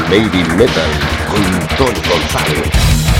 Made in Metal con Tony González.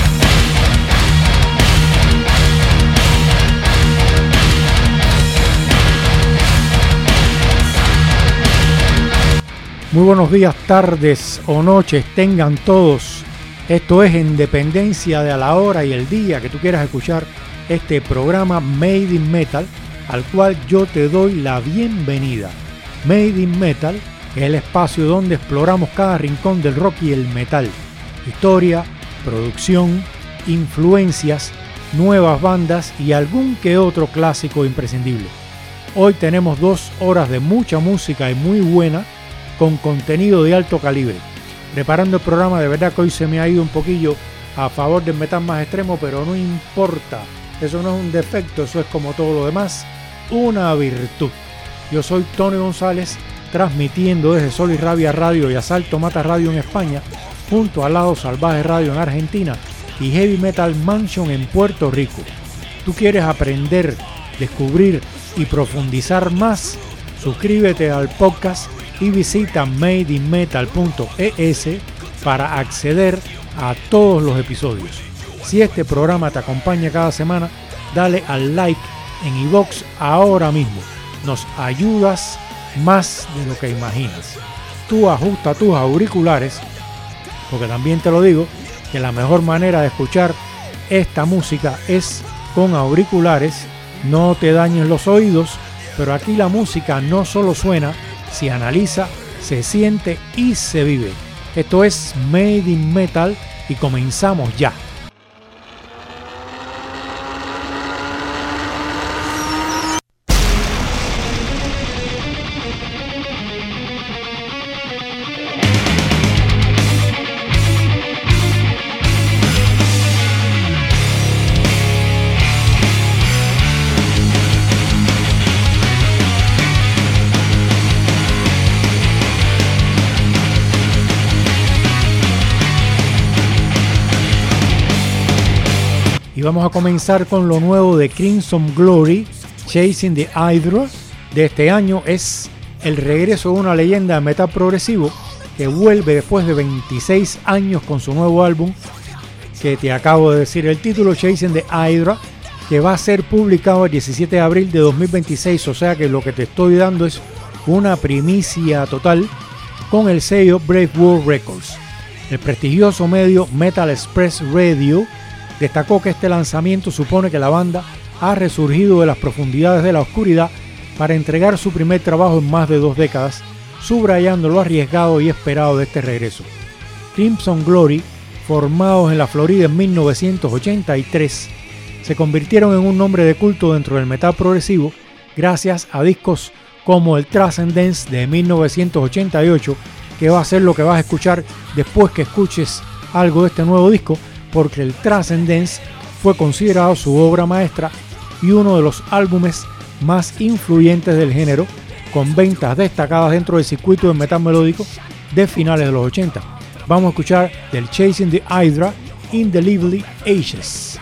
Muy buenos días, tardes o noches tengan todos. Esto es en dependencia de la hora y el día que tú quieras escuchar este programa Made in Metal, al cual yo te doy la bienvenida. Made in Metal es el espacio donde exploramos cada rincón del rock y el metal. Historia, producción, influencias, nuevas bandas y algún que otro clásico imprescindible. Hoy tenemos 2 horas de mucha música y muy buena, con contenido de alto calibre. Preparando el programa, de verdad que hoy se me ha ido un poquillo a favor del metal más extremo, pero no importa. Eso no es un defecto, eso es como todo lo demás, una virtud. Yo soy Tony González, transmitiendo desde Sol y Rabia Radio y Asalto Mata Radio en España, junto a Lado Salvaje Radio en Argentina y Heavy Metal Mansion en Puerto Rico. ¿Tú quieres aprender, descubrir y profundizar más? Suscríbete al podcast y visita madeinmetal.es para acceder a todos los episodios. Si este programa te acompaña cada semana, dale al like en iVoox ahora mismo. Nos ayudas más de lo que imaginas. Tú ajusta tus auriculares, porque también te lo digo, que la mejor manera de escuchar esta música es con auriculares. No te dañes los oídos, pero aquí la música no solo suena, se analiza, se siente y se vive. Esto es Made in Metal y comenzamos ya. Y vamos a comenzar con lo nuevo de Crimson Glory, Chasing the Hydra, de este año. Es el regreso de una leyenda de metal progresivo que vuelve después de 26 años con su nuevo álbum, que te acabo de decir el título, Chasing the Hydra, que va a ser publicado el 17 de abril de 2026, o sea que lo que te estoy dando es una primicia total con el sello Brave World Records. El prestigioso medio Metal Express Radio destacó que este lanzamiento supone que la banda ha resurgido de las profundidades de la oscuridad para entregar su primer trabajo en más de 2 décadas, subrayando lo arriesgado y esperado de este regreso. Crimson Glory, formados en la Florida en 1983, se convirtieron en un nombre de culto dentro del metal progresivo gracias a discos como el Transcendence de 1988, que va a ser lo que vas a escuchar después que escuches algo de este nuevo disco, porque el Transcendence fue considerado su obra maestra y uno de los álbumes más influyentes del género, con ventas destacadas dentro del circuito de metal melódico de finales de los 80. Vamos a escuchar del Chasing the Hydra, In the Lively Ages.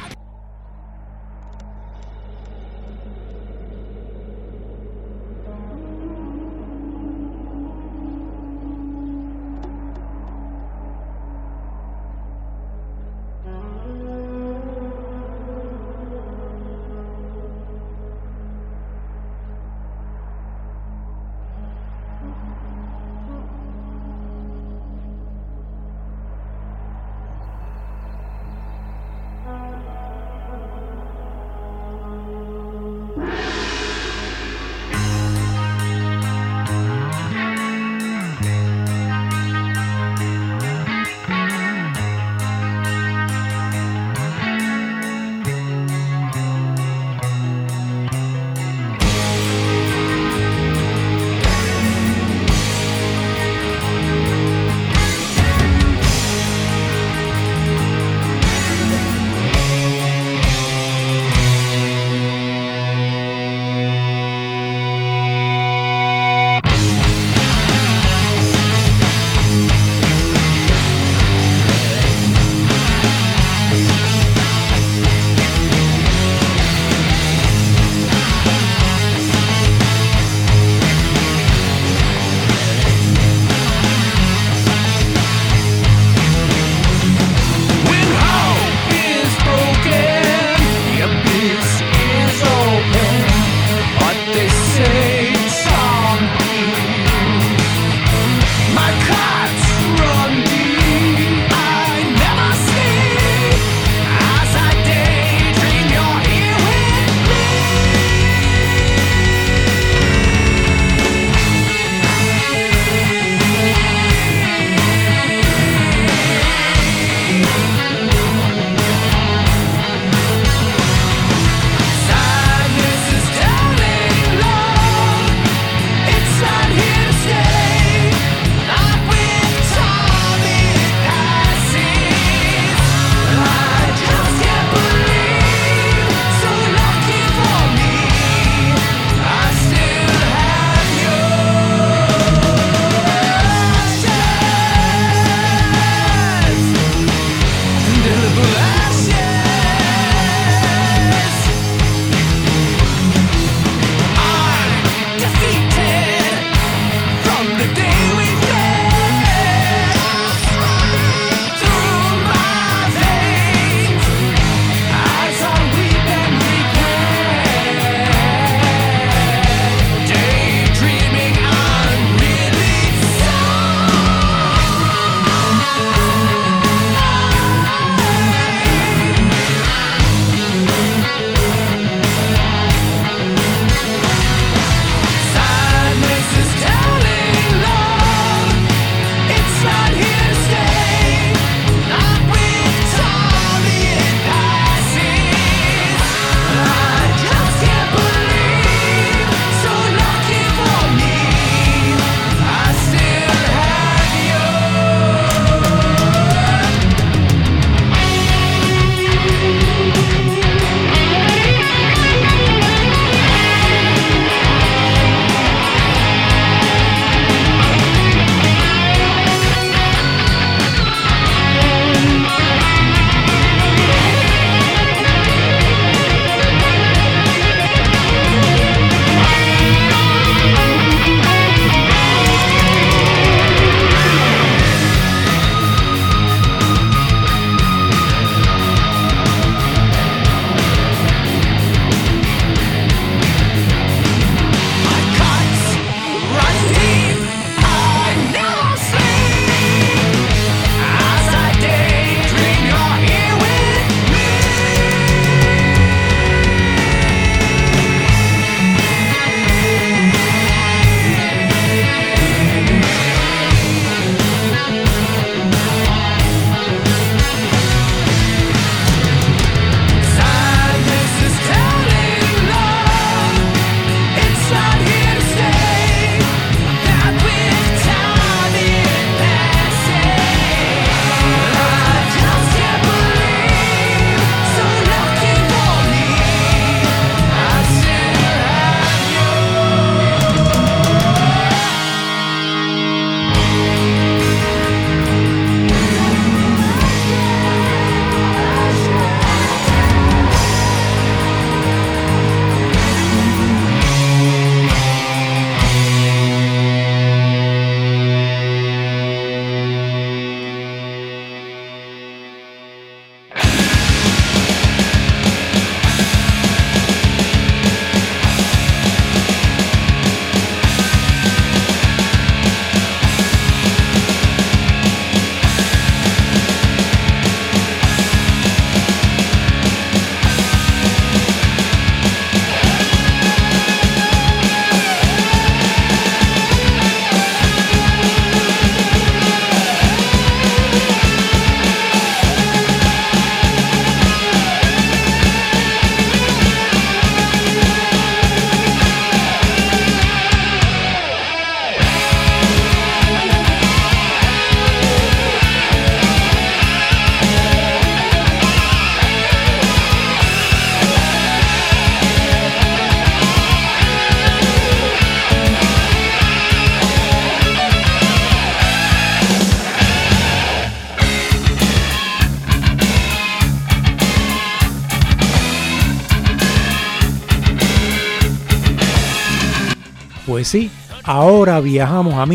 Pues sí, ahora viajamos a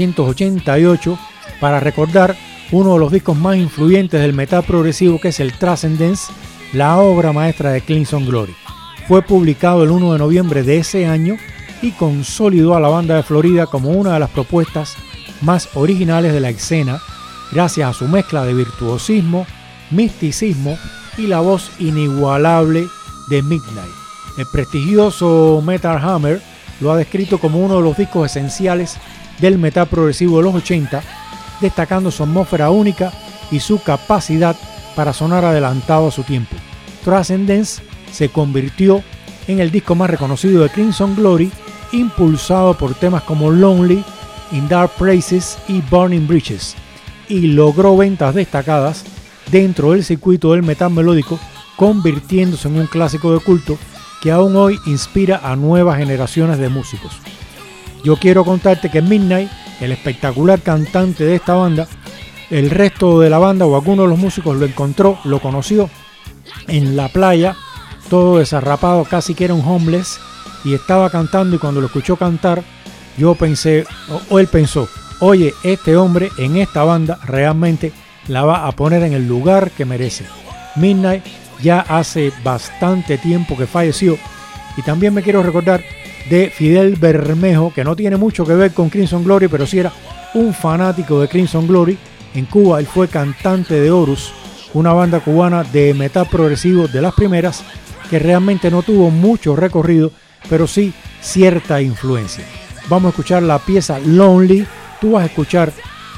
1988 para recordar uno de los discos más influyentes del metal progresivo, que es el Transcendence, la obra maestra de Crimson Glory. Fue publicado el 1 de noviembre de ese año y consolidó a la banda de Florida como una de las propuestas más originales de la escena, gracias a su mezcla de virtuosismo, misticismo y la voz inigualable de Midnight. El prestigioso Metal Hammer lo ha descrito como uno de los discos esenciales del metal progresivo de los 80, destacando su atmósfera única y su capacidad para sonar adelantado a su tiempo. Transcendence se convirtió en el disco más reconocido de Crimson Glory, impulsado por temas como Lonely, In Dark Places y Burning Bridges, y logró ventas destacadas dentro del circuito del metal melódico, convirtiéndose en un clásico de culto que aún hoy inspira a nuevas generaciones de músicos. Yo quiero contarte que Midnight, el espectacular cantante de esta banda, el resto de la banda o alguno de los músicos lo conoció en la playa, todo desarrapado, casi que era un homeless, y estaba cantando, y cuando lo escuchó cantar, yo pensé, o él pensó, oye, este hombre en esta banda realmente la va a poner en el lugar que merece. Midnight ya hace bastante tiempo que falleció, y también me quiero recordar de Fidel Bermejo, que no tiene mucho que ver con Crimson Glory, pero sí era un fanático de Crimson Glory. En Cuba él fue cantante de Horus, una banda cubana de metal progresivo de las primeras, que realmente no tuvo mucho recorrido, pero sí cierta influencia. Vamos a escuchar la pieza Lonely, tú vas a escuchar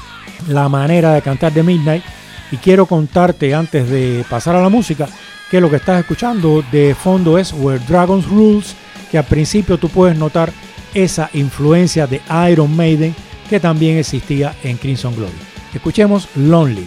la manera de cantar de Midnight, y quiero contarte antes de pasar a la música que lo que estás escuchando de fondo es Where Dragons Rules, que al principio tú puedes notar esa influencia de Iron Maiden que también existía en Crimson Glory. Escuchemos Lonely.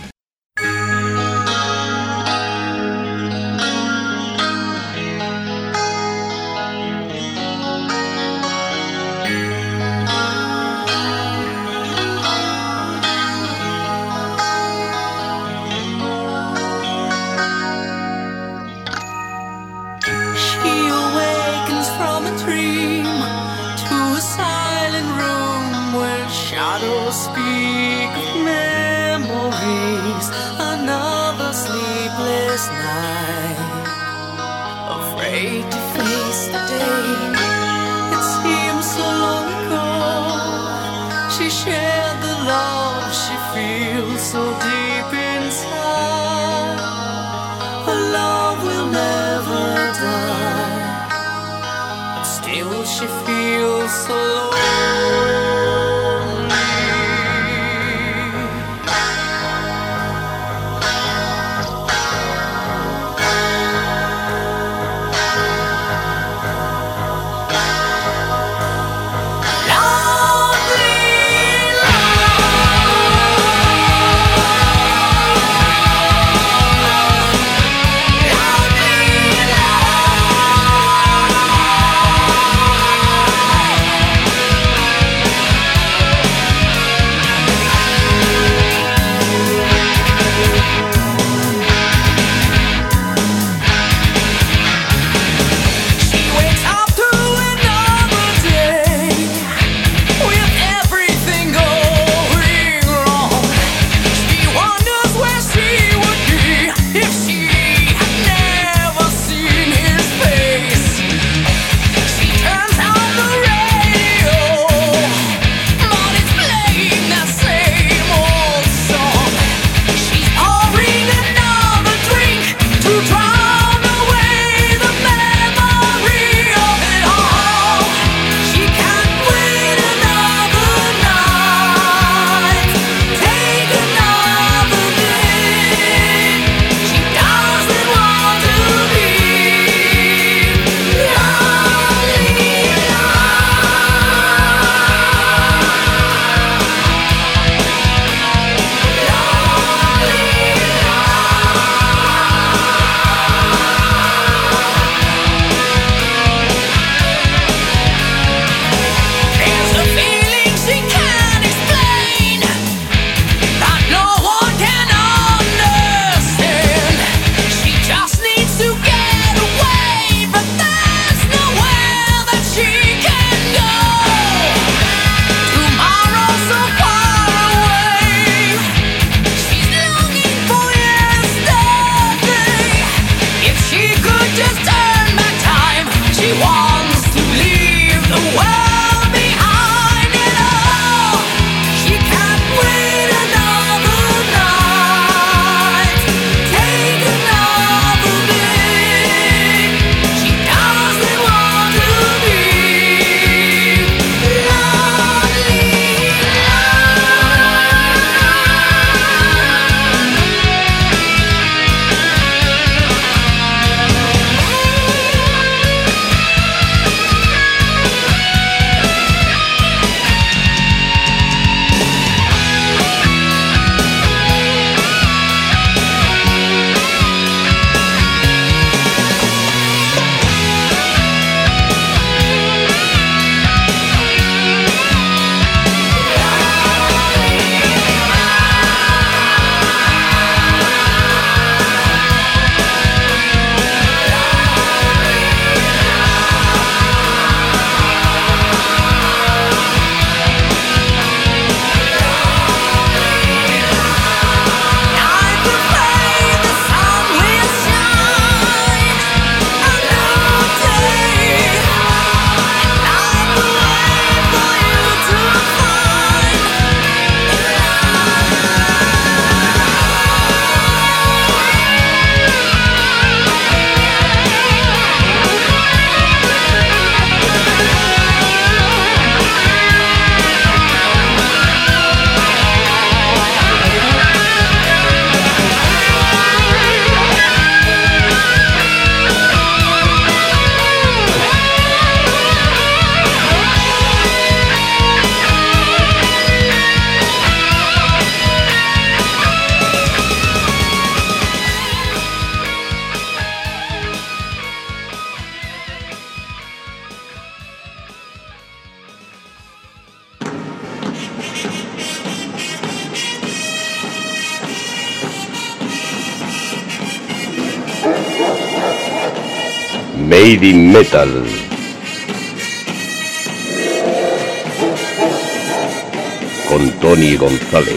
Made in Metal. Con Tony González.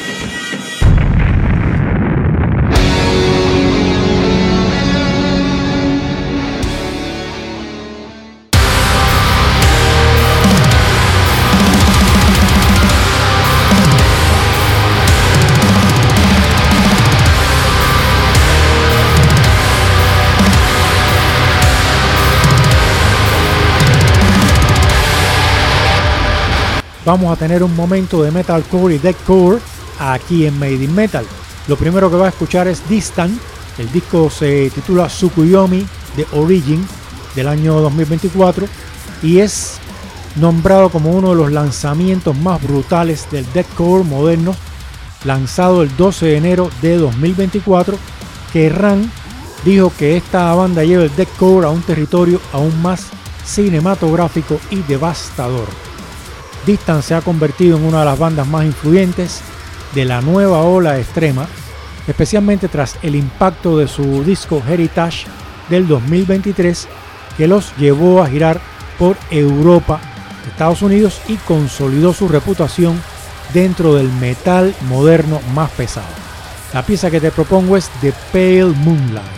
Vamos a tener un momento de metalcore y deathcore aquí en Made in Metal. Lo primero que va a escuchar es Distant. El disco se titula Tsukuyomi The Origin del año 2024 y es nombrado como uno de los lanzamientos más brutales del deathcore moderno, lanzado el 12 de enero de 2024. Kerrang dijo que esta banda lleva el deathcore a un territorio aún más cinematográfico y devastador. Distant se ha convertido en una de las bandas más influyentes de la nueva ola extrema, especialmente tras el impacto de su disco Heritage del 2023, que los llevó a girar por Europa, Estados Unidos y consolidó su reputación dentro del metal moderno más pesado. La pieza que te propongo es The Pale Moonlight.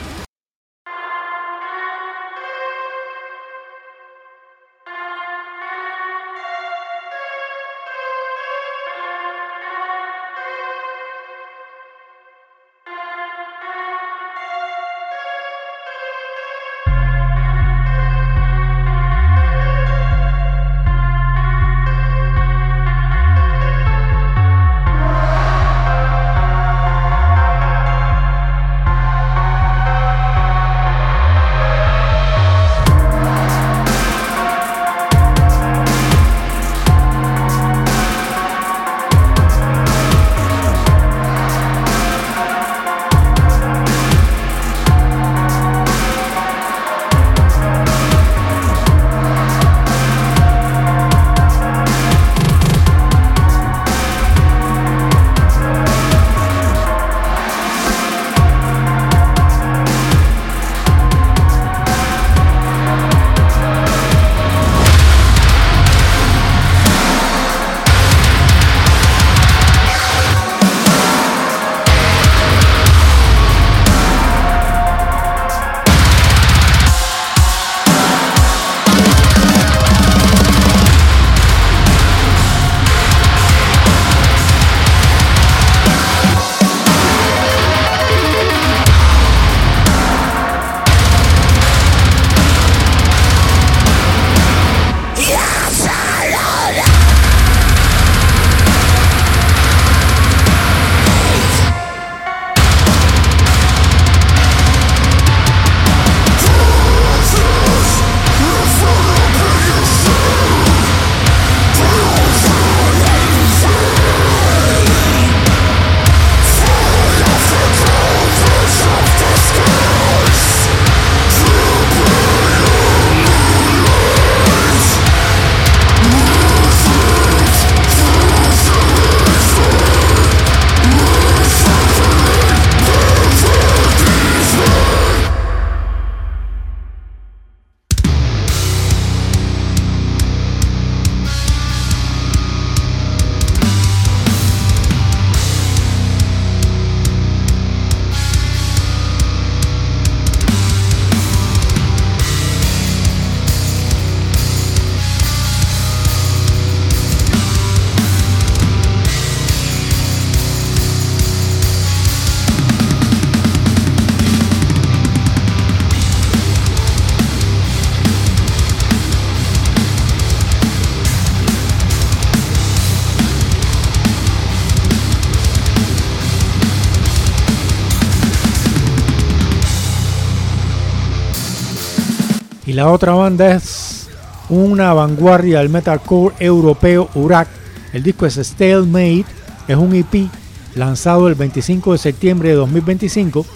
Y la otra banda es una vanguardia del metalcore europeo, Urak. El disco es Stalemate, es un EP lanzado el 25 de septiembre de 2025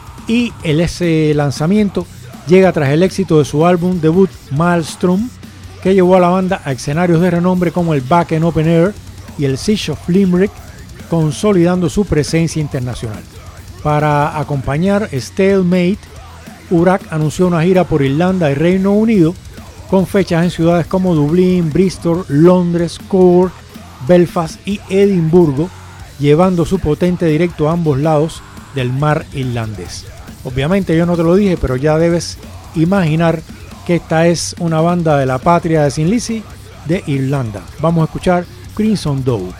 y ese lanzamiento llega tras el éxito de su álbum debut Maelstrom, que llevó a la banda a escenarios de renombre como el Back in Open Air y el Siege of Limerick, consolidando su presencia internacional. Para acompañar Stalemate Urach anunció una gira por Irlanda y Reino Unido con fechas en ciudades como Dublín, Bristol, Londres, Cork, Belfast y Edimburgo, llevando su potente directo a ambos lados del mar irlandés. Obviamente yo no te lo dije, pero ya debes imaginar que esta es una banda de la patria de Sin Lizzy, de Irlanda. Vamos a escuchar Crimson Dove.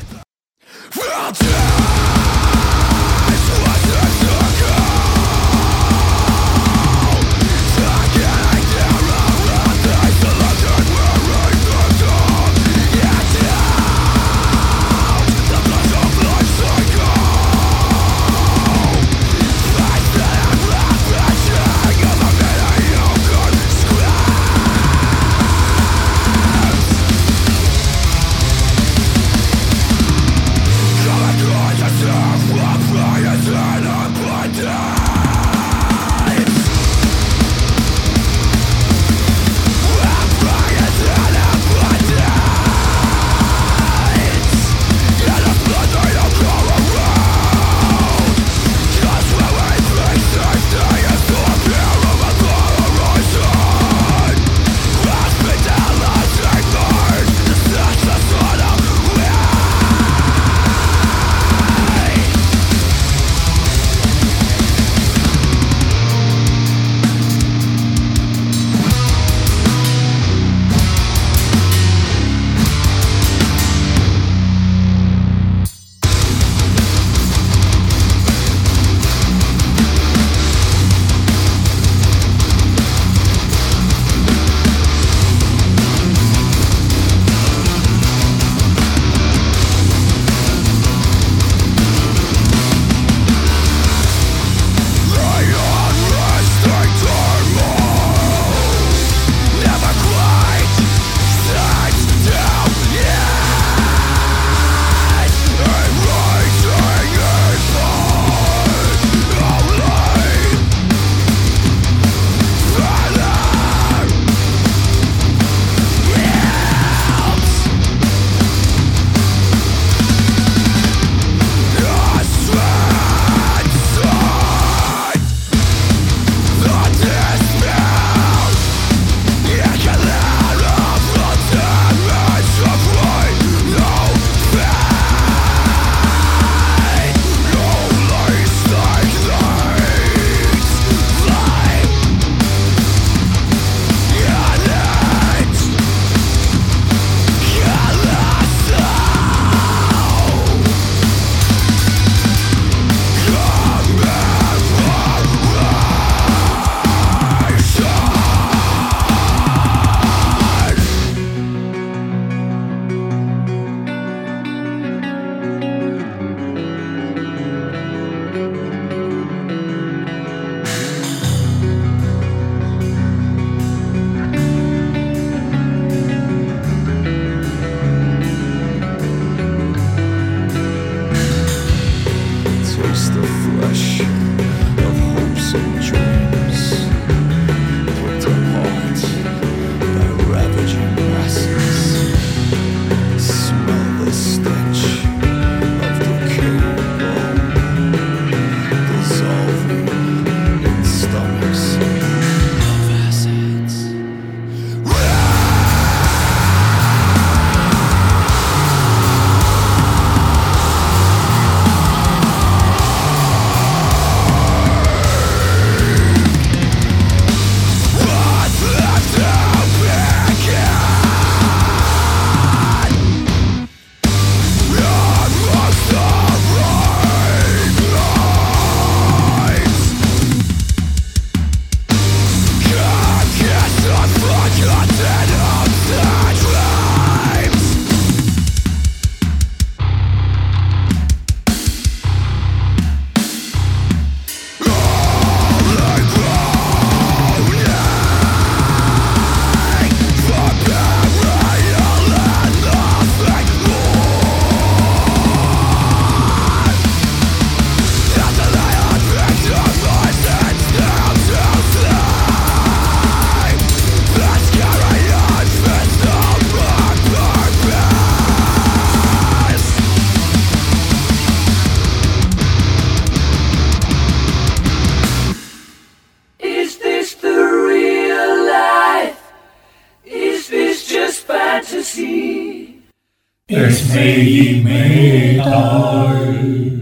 sí, es Made in Metal.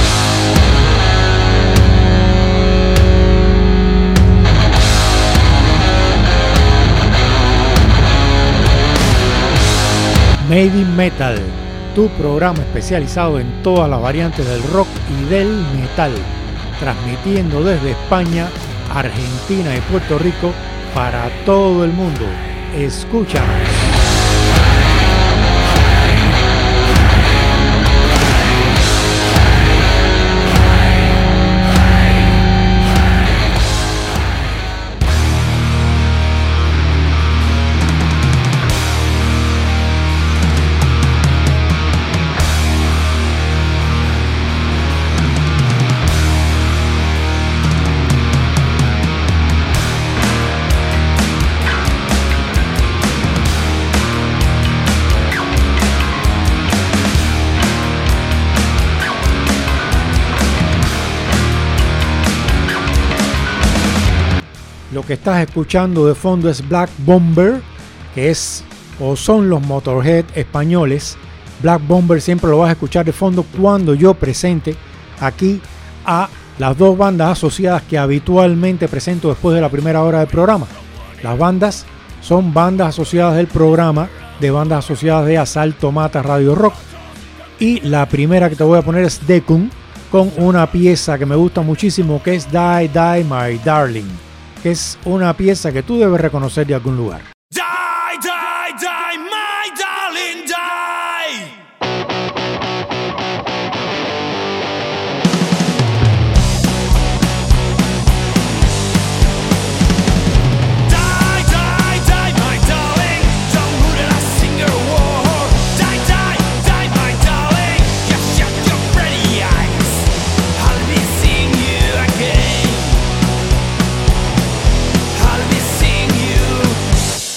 Made in Metal, tu programa especializado en todas las variantes del rock y del metal, transmitiendo desde España, Argentina y Puerto Rico para todo el mundo. Escúchanos. Lo que estás escuchando de fondo es Black Bomber, que es o son los Motorhead españoles. Black Bomber siempre lo vas a escuchar de fondo cuando yo presente aquí a las dos bandas asociadas que habitualmente presento después de la primera hora del programa. Las bandas son bandas asociadas del programa, de bandas asociadas de Asalto Mata Radio Rock. Y la primera que te voy a poner es Dekun, con una pieza que me gusta muchísimo, que es Die Die My Darling, que es una pieza que tú debes reconocer de algún lugar. Die, die, die, my darling, die. Die, die, die, my darling, don't move a single word. Die, die, die, my darling, just shut your pretty eyes. I'll be seeing you again. I'll be seeing you.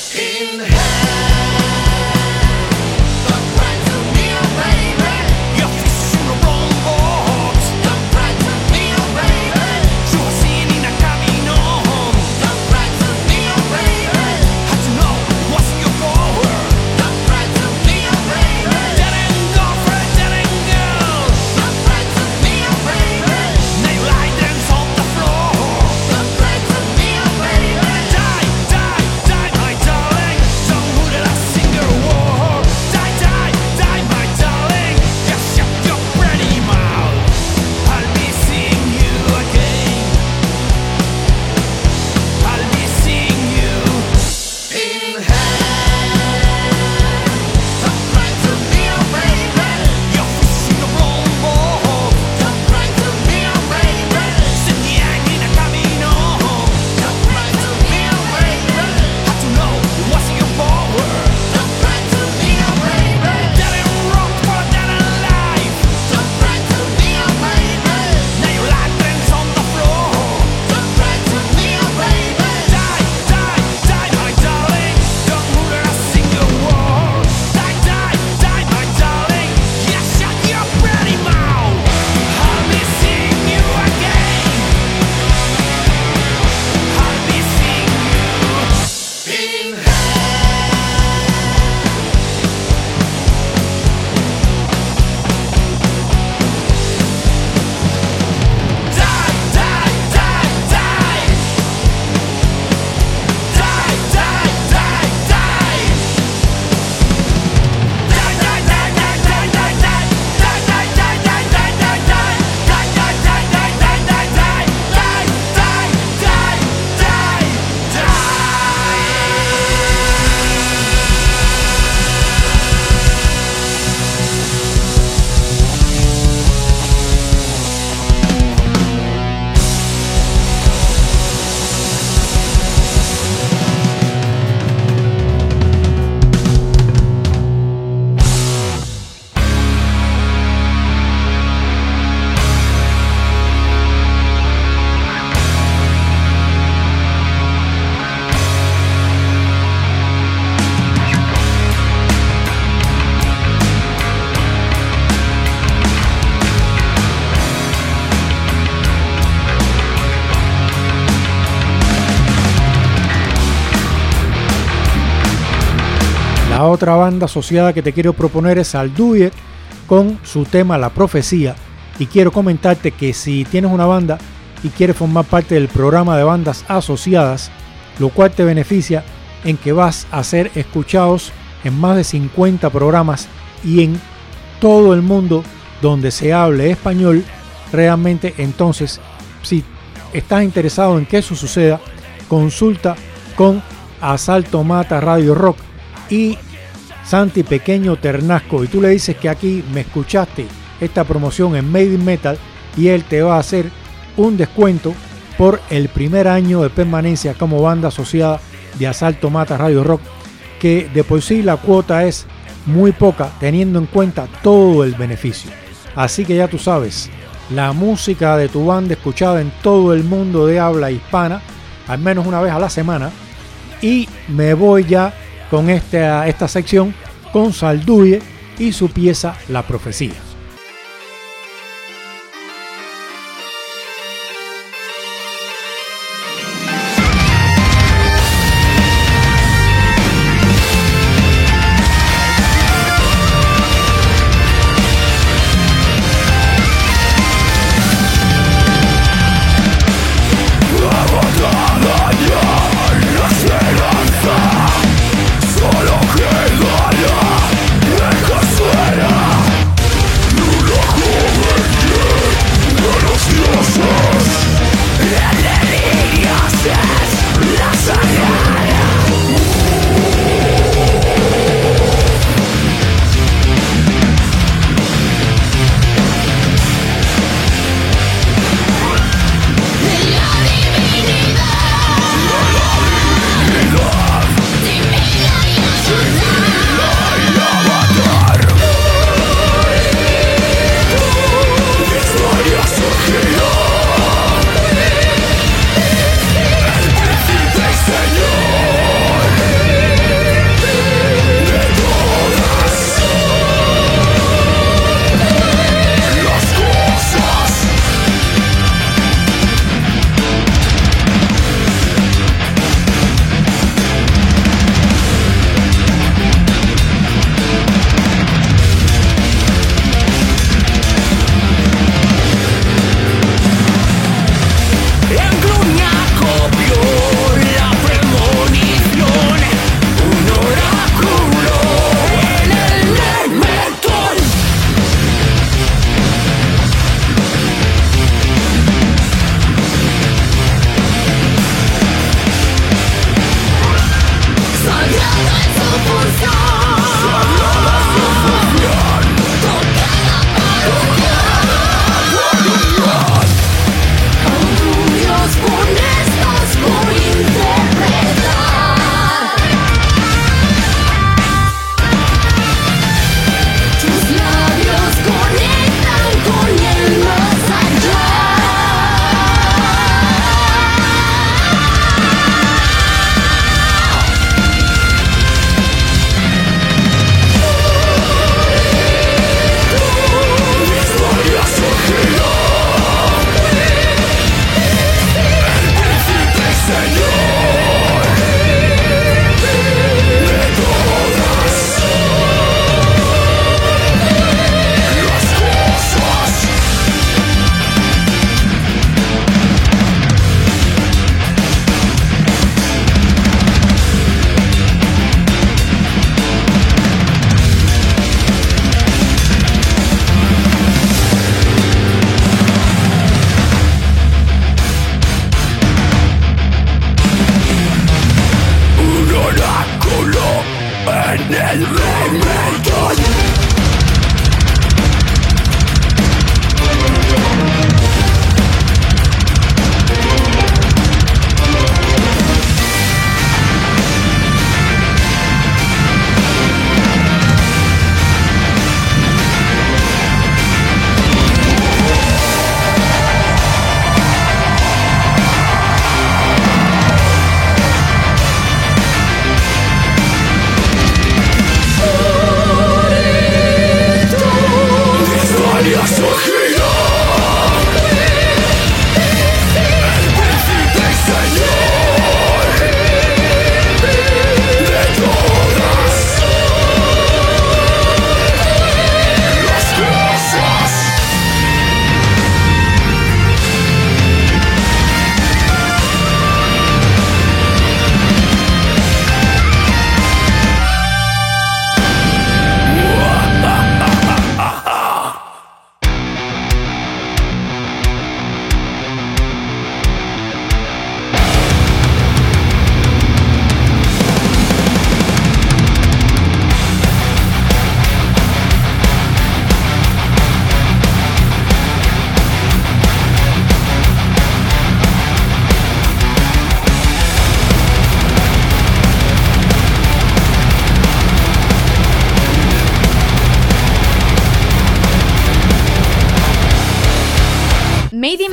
La otra banda asociada que te quiero proponer es Salduye con su tema La Profecía. Y quiero comentarte que si tienes una banda y quieres formar parte del programa de bandas asociadas, lo cual te beneficia en que vas a ser escuchados en más de 50 programas y en todo el mundo donde se hable español, realmente entonces, si estás interesado en que eso suceda, consulta con Asalto Mata Radio Rock y Santi Pequeño Ternasco, y tú le dices que aquí me escuchaste esta promoción en Made in Metal y él te va a hacer un descuento por el primer año de permanencia como banda asociada de Asalto Mata Radio Rock, que de por sí la cuota es muy poca teniendo en cuenta todo el beneficio. Así que ya tú sabes, la música de tu banda escuchada en todo el mundo de habla hispana, al menos una vez a la semana. Y me voy ya con esta sección con Salduye y su pieza La Profecía.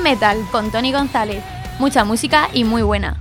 Metal con Tony González. Mucha música y muy buena.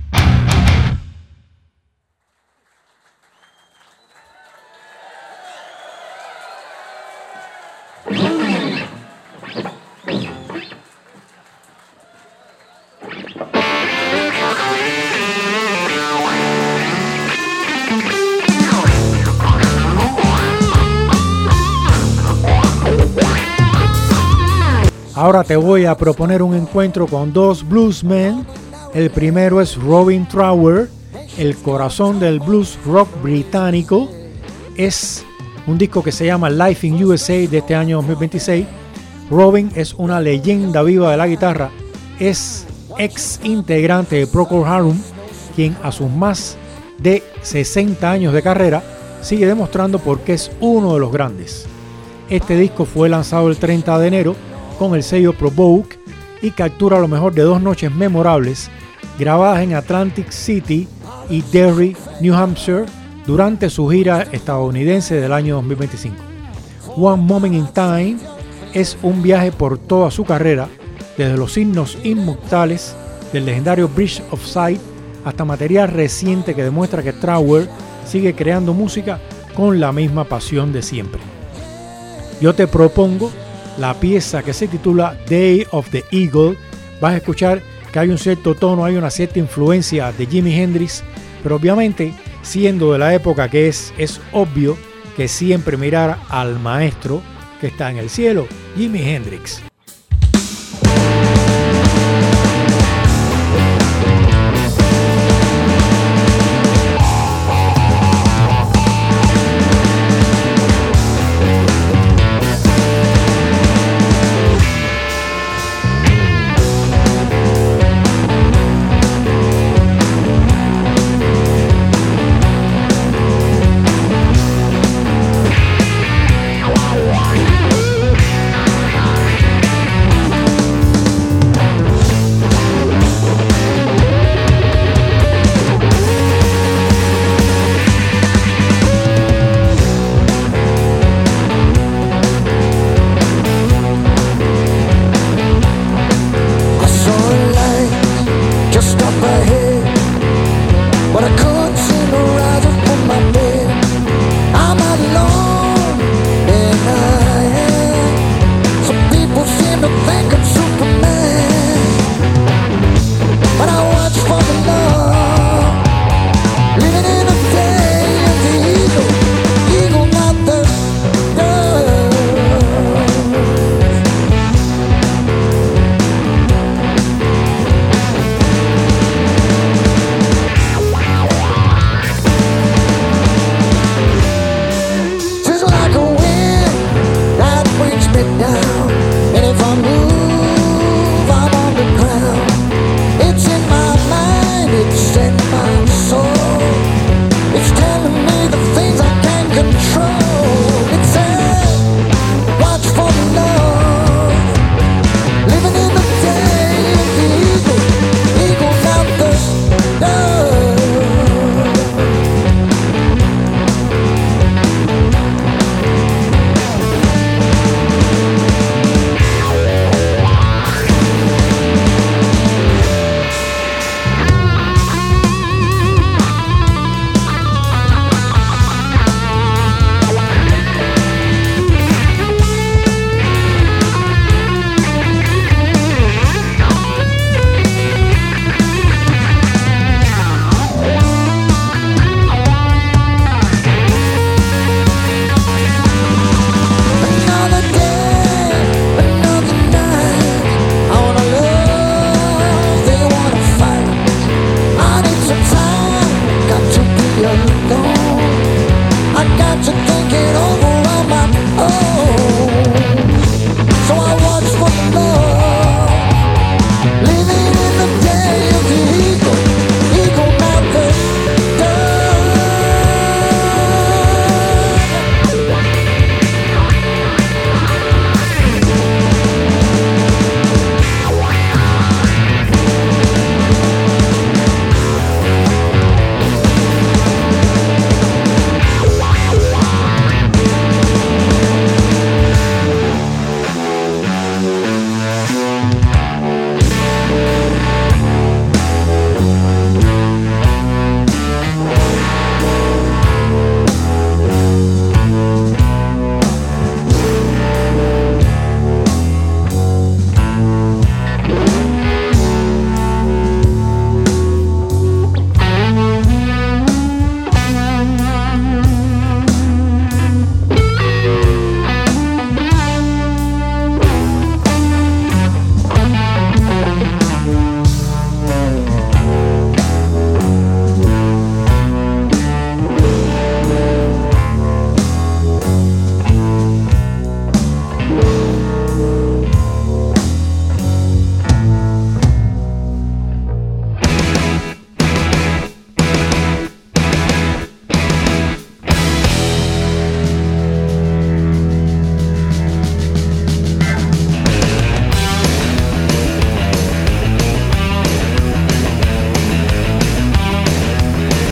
Ahora te voy a proponer un encuentro con dos bluesmen. El primero es Robin Trower, el corazón del blues rock británico. Es un disco que se llama Life in USA de este año 2026. Robin es una leyenda viva de la guitarra. Es ex integrante de Procol Harum, quien a sus más de 60 años de carrera sigue demostrando por qué es uno de los grandes. Este disco fue lanzado el 30 de enero con el sello Provoke y captura lo mejor de dos noches memorables grabadas en Atlantic City y Derry, New Hampshire, durante su gira estadounidense del año 2025. One Moment in Time es un viaje por toda su carrera, desde los himnos inmortales del legendario Bridge of Sight hasta material reciente que demuestra que Trower sigue creando música con la misma pasión de siempre. Yo te propongo la pieza que se titula Day of the Eagle. Vas a escuchar que hay un cierto tono, hay una cierta influencia de Jimi Hendrix, pero obviamente, siendo de la época que es obvio que siempre mirar al maestro que está en el cielo, Jimi Hendrix.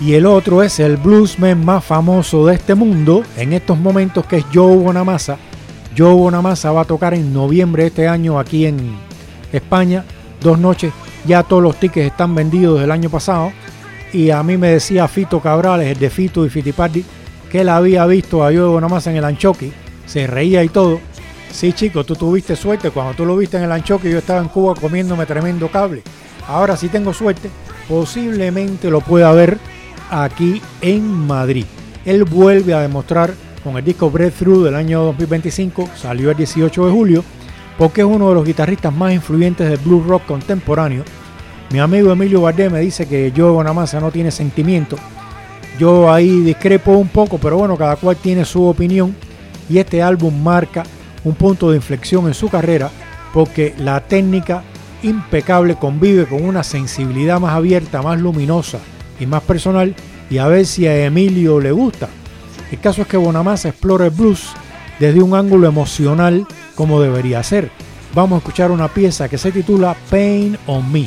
Y el otro es el bluesman más famoso de este mundo en estos momentos, que es Joe Bonamassa. Joe Bonamassa va a tocar en noviembre de este año aquí en España, 2 noches. Ya todos los tickets están vendidos del año pasado. Y a mí me decía Fito Cabrales, el de Fito y Fitipaldi, que él había visto a Joe Bonamassa en el Anchoqui. Se reía y todo. Sí, chico, tú tuviste suerte. Cuando tú lo viste en el Anchoqui, yo estaba en Cuba comiéndome tremendo cable. Ahora, si tengo suerte, posiblemente lo pueda ver aquí en Madrid. Él vuelve a demostrar con el disco Breakthrough del año 2025, salió el 18 de julio, porque es uno de los guitarristas más influyentes del blues rock contemporáneo. Mi amigo Emilio Valdés me dice que Joe Bonamassa no tiene sentimiento. Yo ahí discrepo un poco, pero bueno, cada cual tiene su opinión, y este álbum marca un punto de inflexión en su carrera, porque la técnica impecable convive con una sensibilidad más abierta, más luminosa y más personal, y a ver si a Emilio le gusta. El caso es que Bonamassa explora el blues desde un ángulo emocional como debería ser. Vamos a escuchar una pieza que se titula Pain on Me.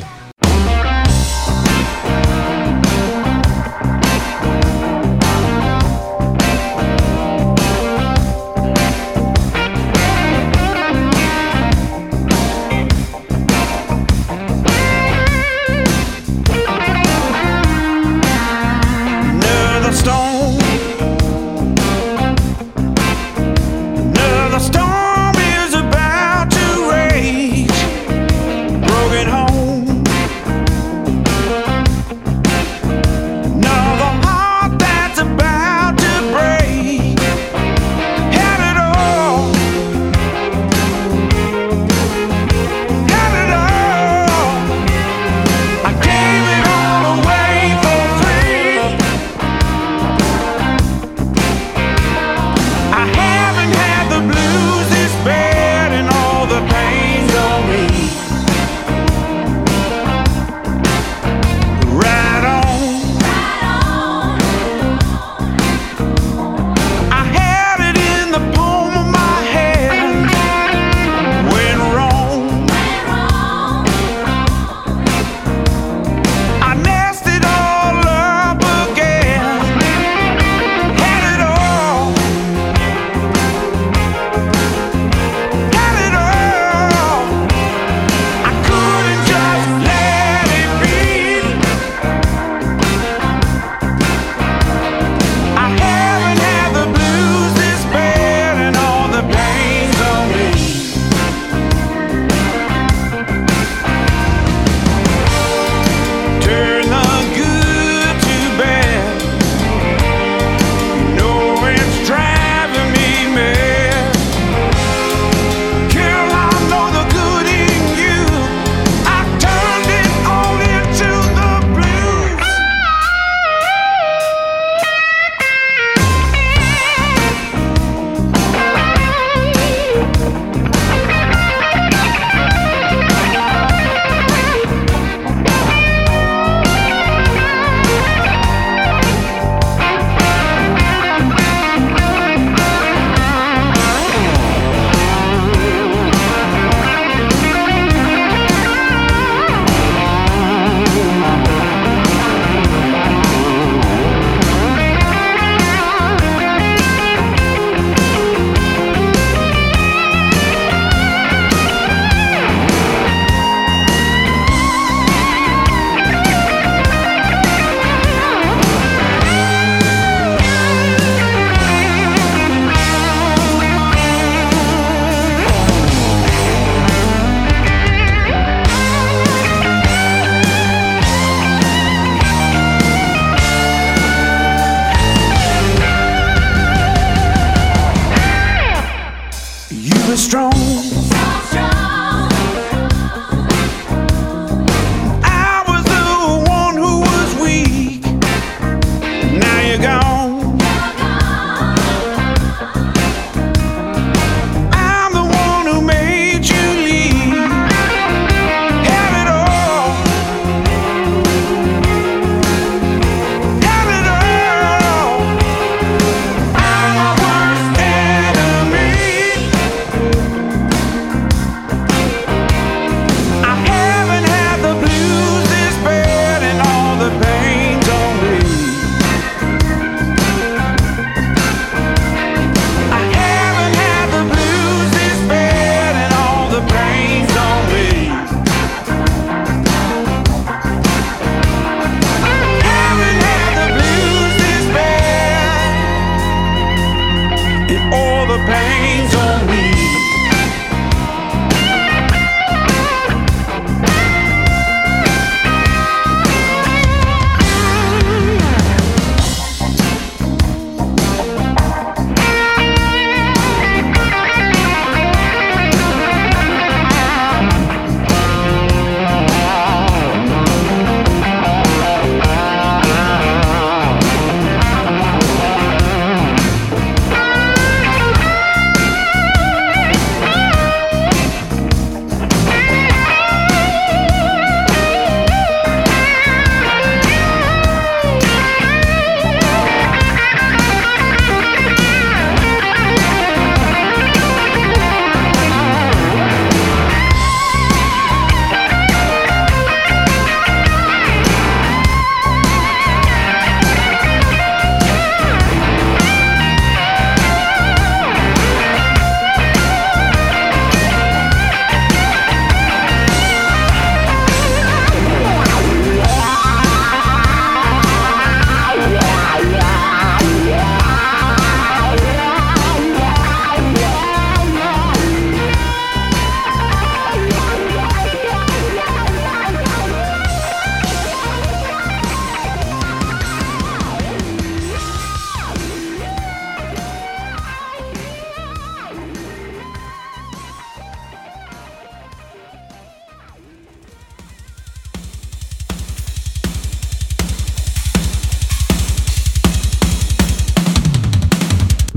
Storm is about to rage. Broken home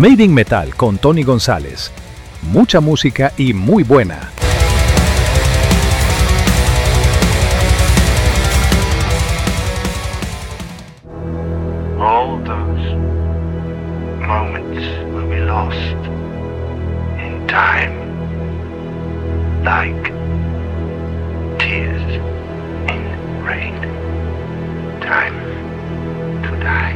Made in Metal con Tony González. Mucha música y muy buena. All those moments will be lost in time, like tears in rain. Time to die.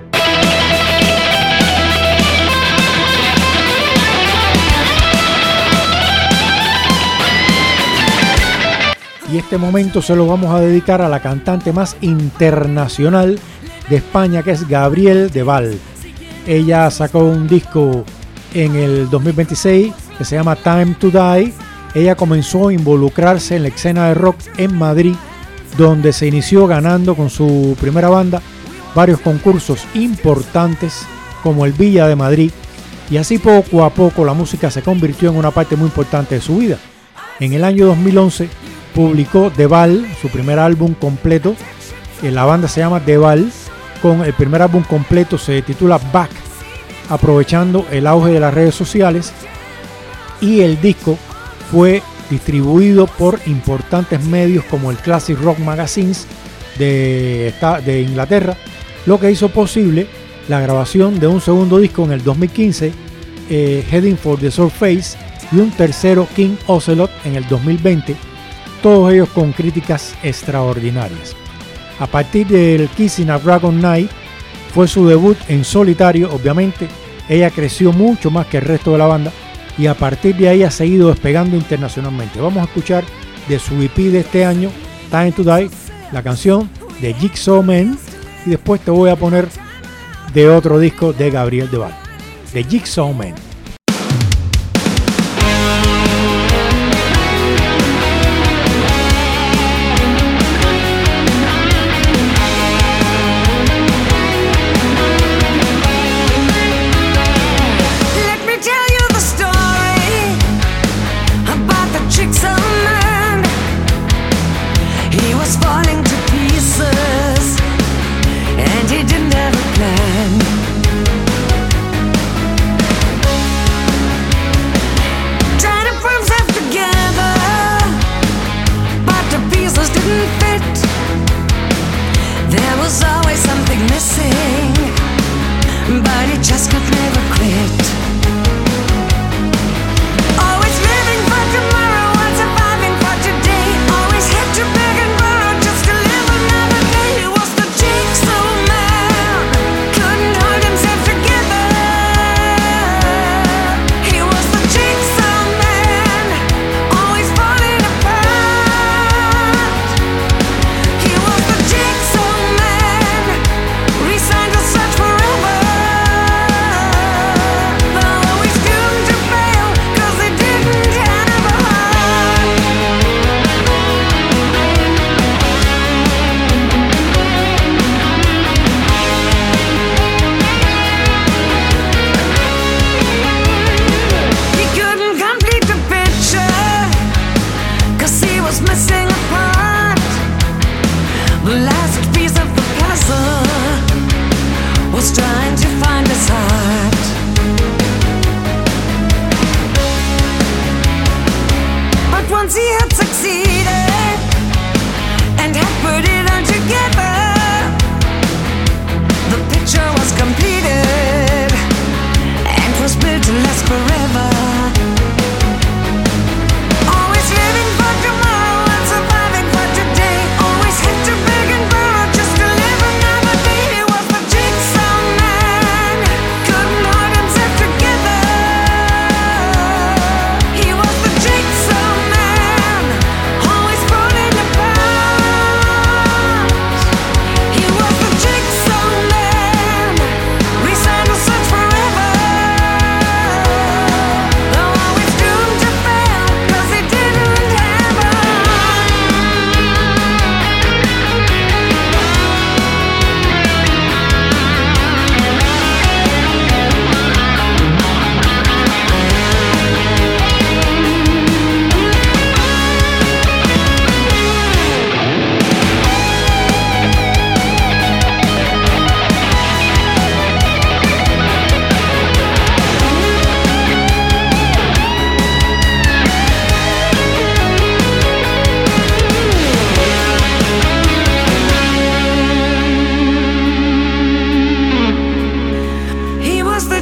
Y este momento se lo vamos a dedicar a la cantante más internacional de España, que es Gabrielle Deval. Ella sacó un disco en el 2026 que se llama Time to Die. Ella comenzó a involucrarse en la escena de rock en Madrid, donde se inició ganando con su primera banda varios concursos importantes como el Villa de Madrid, y así poco a poco la música se convirtió en una parte muy importante de su vida. En el año 2011 publicó Deval, su primer álbum completo. La banda se llama Deval. Con el primer álbum completo se titula Back, aprovechando el auge de las redes sociales, y el disco fue distribuido por importantes medios como el Classic Rock Magazines de Inglaterra, lo que hizo posible la grabación de un segundo disco en el 2015, Heading for the Surface, y un tercero, King Ocelot, en el 2020, todos ellos con críticas extraordinarias. A partir del Kissing a Dragon Night fue su debut en solitario. Obviamente ella creció mucho más que el resto de la banda, y a partir de ahí ha seguido despegando internacionalmente. Vamos a escuchar de su EP de este año, Time to Die, la canción de Jigsaw Man, y después te voy a poner de otro disco de Gabrielle Deval, de Jigsaw Man. And he didn't have a plan.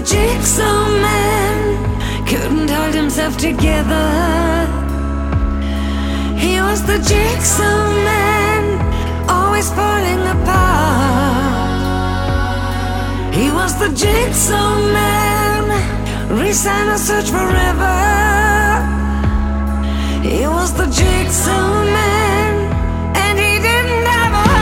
jigsaw man, couldn't hold himself together. He was the jigsaw man, always falling apart. He was the jigsaw man, resigned to search forever. He was the jigsaw man, and he didn't have a heart.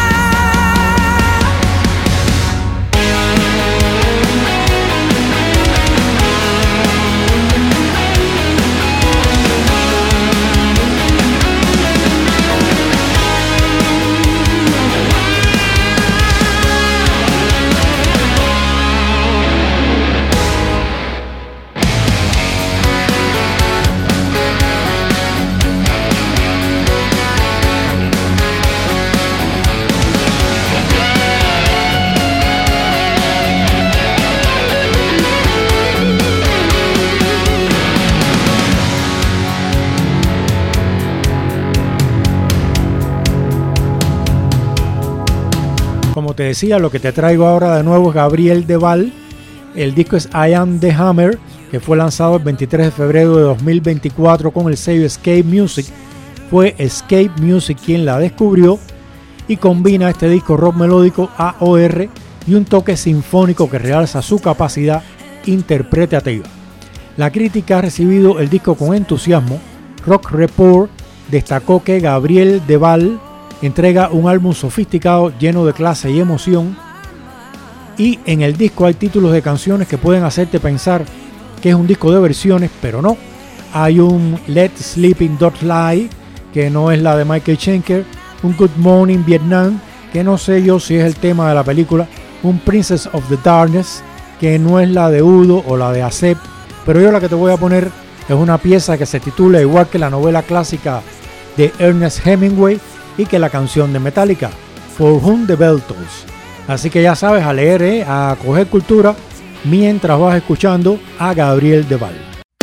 Como te decía, lo que te traigo ahora de nuevo es Gabriel Deval. El disco es I Am The Hammer, que fue lanzado el 23 de febrero de 2024 con el sello Escape Music. Fue Escape Music quien la descubrió y combina este disco rock melódico AOR y un toque sinfónico que realza su capacidad interpretativa. La crítica ha recibido el disco con entusiasmo. Rock Report destacó que Gabriel Deval entrega un álbum sofisticado lleno de clase y emoción, y en el disco hay títulos de canciones que pueden hacerte pensar que es un disco de versiones, pero no. Hay un Let Sleeping Dogs Lie, que no es la de Michael Schenker, un Good Morning Vietnam, que no sé yo si es el tema de la película, un Princess of the Darkness, que no es la de Udo o la de Acep, pero yo la que te voy a poner es una pieza que se titula igual que la novela clásica de Ernest Hemingway y que la canción de Metallica, For Whom the Bell Tolls. Así que ya sabes, a leer, a coger cultura mientras vas escuchando a Gabriel Deval.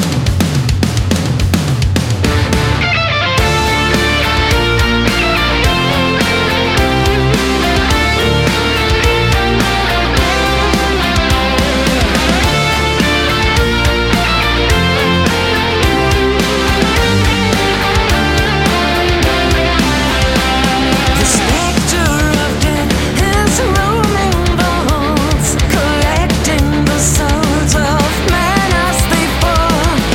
Collecting the souls of men as they fall.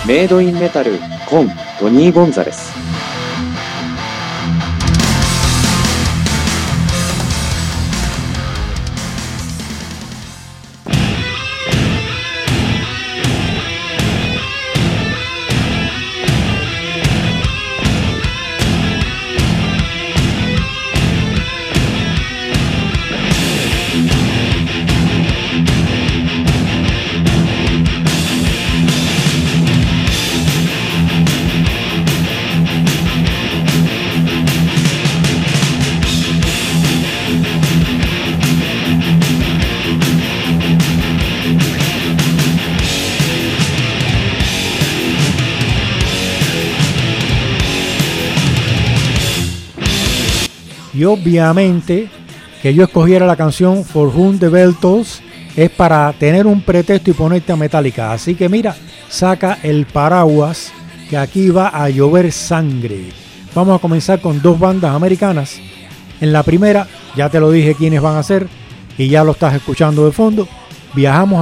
メイドインメタルコントニー・ゴンザレス。 Y obviamente que yo escogiera la canción For Whom the Bell Tolls es para tener un pretexto y ponerte a Metallica. Así que mira, saca el paraguas que aquí va a llover sangre. Vamos a comenzar con dos bandas americanas. En la primera, ya te lo dije quiénes van a ser y ya lo estás escuchando de fondo. Viajamos a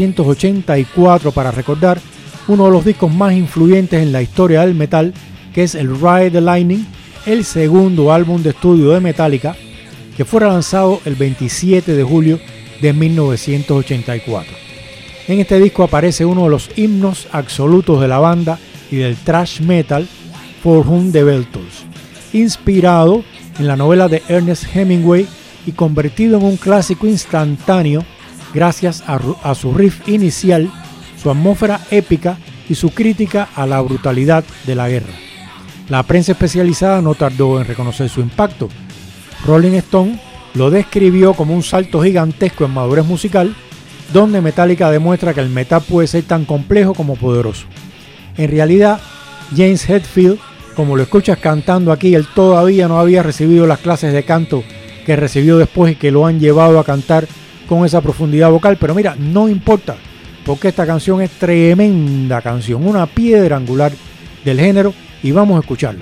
1984 para recordar uno de los discos más influyentes en la historia del metal, que es el Ride the Lightning, el segundo álbum de estudio de Metallica, que fuera lanzado el 27 de julio de 1984. En este disco aparece uno de los himnos absolutos de la banda y del thrash metal, For Whom the Bell Tolls, inspirado en la novela de Ernest Hemingway y convertido en un clásico instantáneo gracias a su riff inicial, su atmósfera épica y su crítica a la brutalidad de la guerra. La prensa especializada no tardó en reconocer su impacto. Rolling Stone lo describió como un salto gigantesco en madurez musical, donde Metallica demuestra que el metal puede ser tan complejo como poderoso. En realidad, James Hetfield, como lo escuchas cantando aquí, él todavía no había recibido las clases de canto que recibió después y que lo han llevado a cantar con esa profundidad vocal, pero mira, no importa, porque esta canción es tremenda canción, una piedra angular del género, y vamos a escucharla.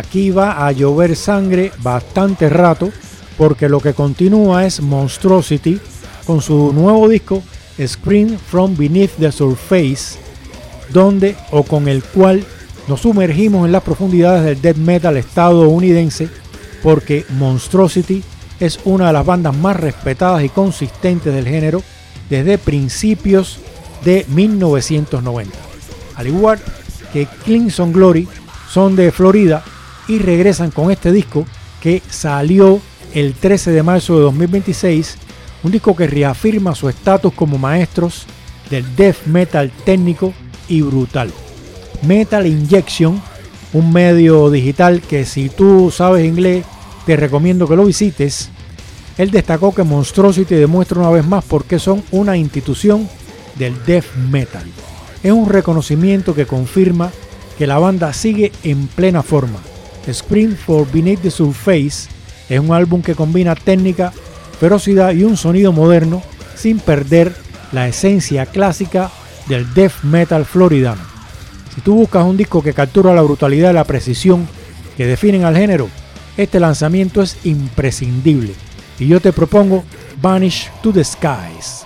aquí va a llover sangre bastante rato, porque lo que continúa es Monstrosity con su nuevo disco Scream from Beneath the Surface, donde o con el cual nos sumergimos en las profundidades del death metal estadounidense, porque Monstrosity es una de las bandas más respetadas y consistentes del género desde principios de 1990. Al igual que Crimson Glory, son de Florida y regresan con este disco que salió el 13 de marzo de 2026, un disco que reafirma su estatus como maestros del death metal técnico y brutal. Metal Injection, un medio digital que si tú sabes inglés te recomiendo que lo visites. Él destacó que Monstrosity demuestra una vez más por qué son una institución del death metal. Es un reconocimiento que confirma que la banda sigue en plena forma. Scream for Beneath the Surface es un álbum que combina técnica, ferocidad y un sonido moderno sin perder la esencia clásica del death metal floridano. Si tú buscas un disco que captura la brutalidad y la precisión que definen al género, este lanzamiento es imprescindible. Y yo te propongo Vanish to the Skies.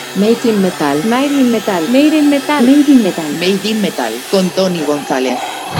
Made in Metal. Made in Metal. Made in Metal. Made in Metal. Made in Metal con Tony González.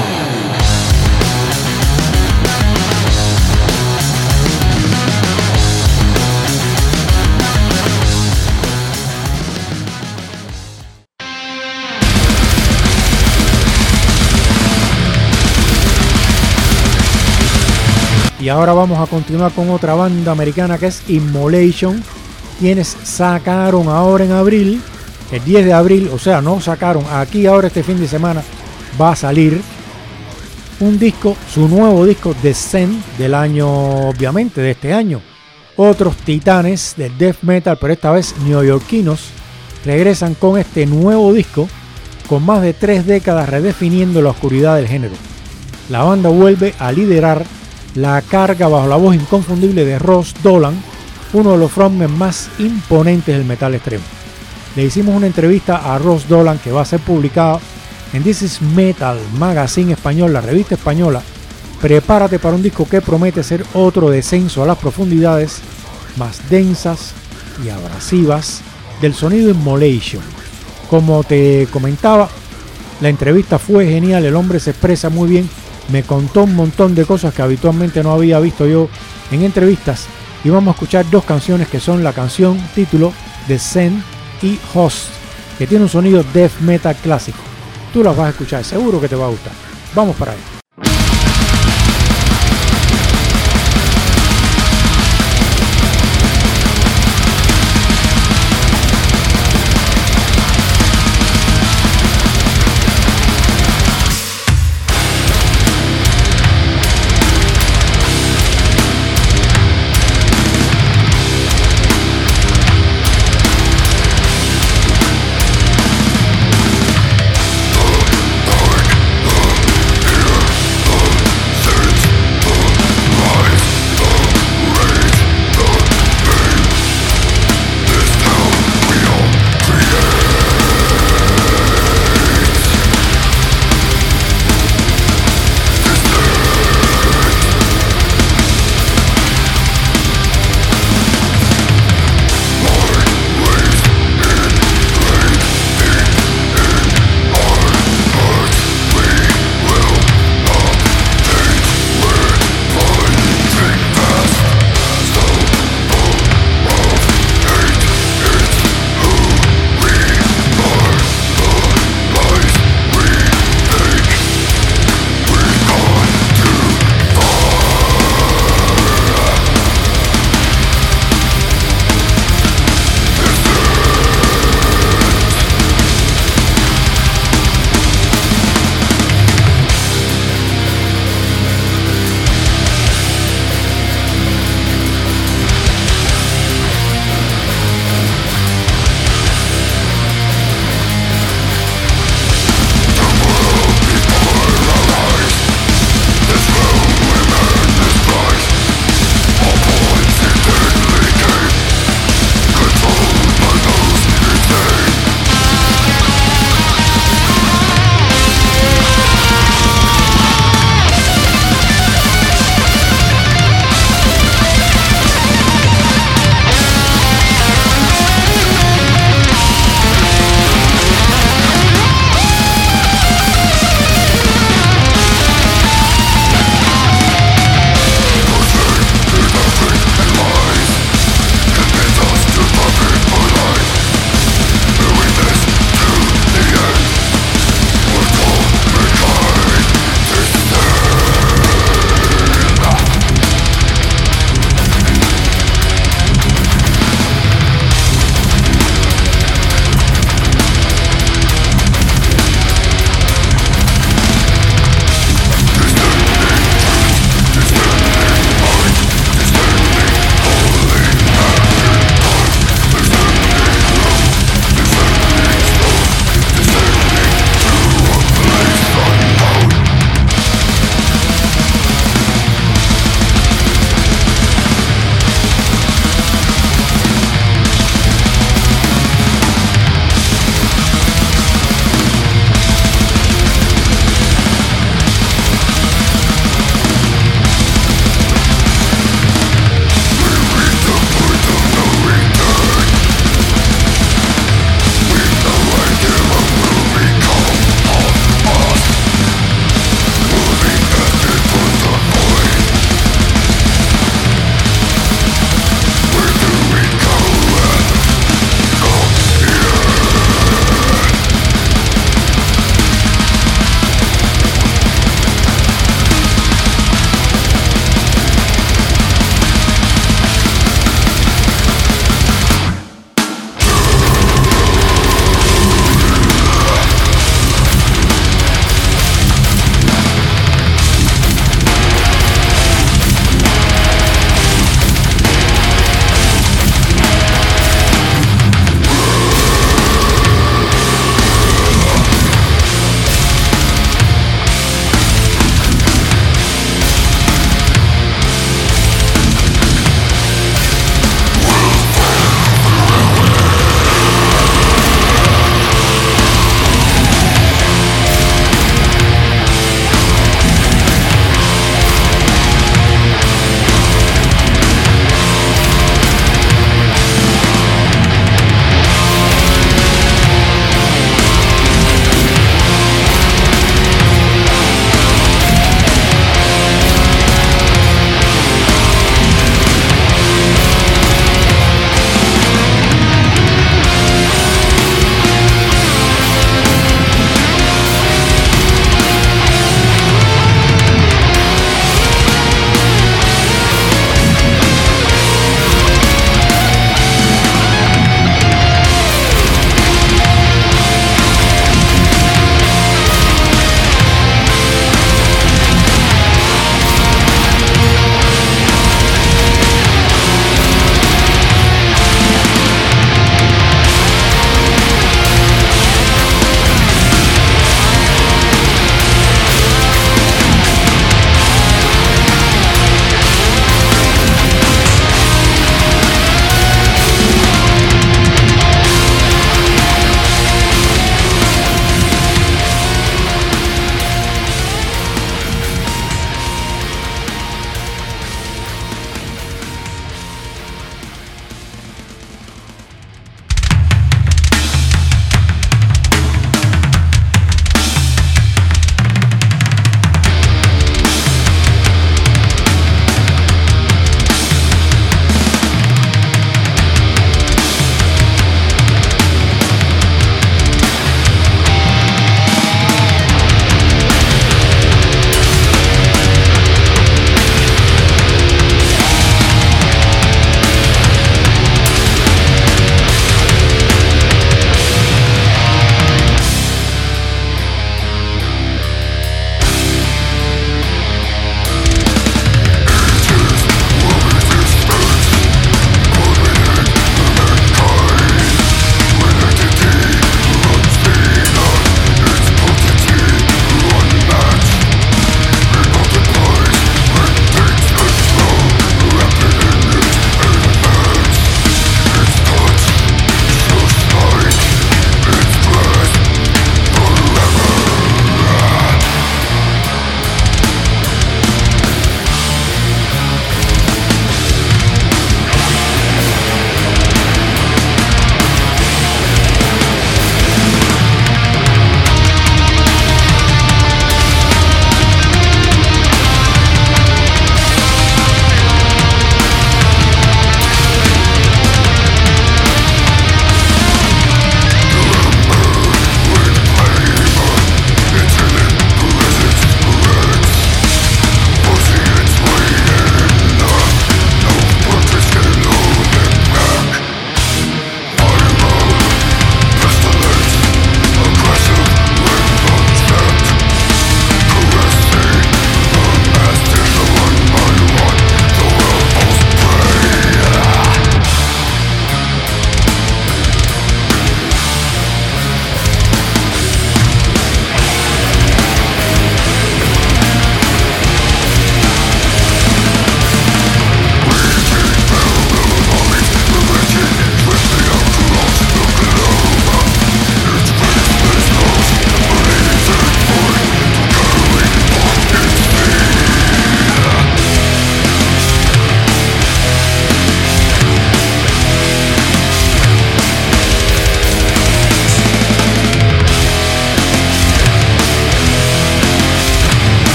Y ahora vamos a continuar con otra banda americana que es Immolation, quienes sacaron ahora en abril, el 10 de abril, o sea, no sacaron, aquí ahora este fin de semana va a salir un disco, su nuevo disco Descent del año, obviamente, de este año. Otros titanes del death metal, pero esta vez neoyorquinos, regresan con este nuevo disco con más de 3 décadas redefiniendo la oscuridad del género. La banda vuelve a liderar la carga bajo la voz inconfundible de Ross Dolan, uno de los frontmen más imponentes del metal extremo. Le hicimos una entrevista a Ross Dolan que va a ser publicada en This Is Metal Magazine español, la revista española. Prepárate para un disco que promete ser otro descenso a las profundidades más densas y abrasivas del sonido Immolation. Como te comentaba, la entrevista fue genial, el hombre se expresa muy bien, me contó un montón de cosas que habitualmente no había visto yo en entrevistas, y vamos a escuchar 2 canciones que son la canción título Descent y Host, que tiene un sonido death metal clásico. Tú las vas a escuchar, seguro que te va a gustar. Vamos para allá.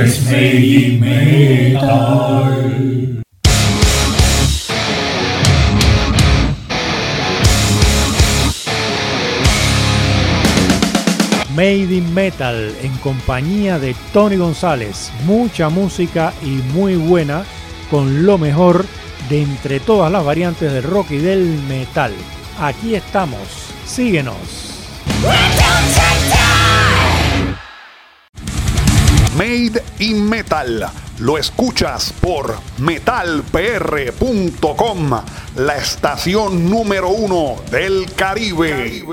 es Made in Metal. Made in Metal en compañía de Tony González. Mucha música y muy buena con lo mejor de entre todas las variantes del rock y del metal. Aquí estamos, síguenos. Made in Metal, lo escuchas por metalpr.com, la estación número 1 del Caribe.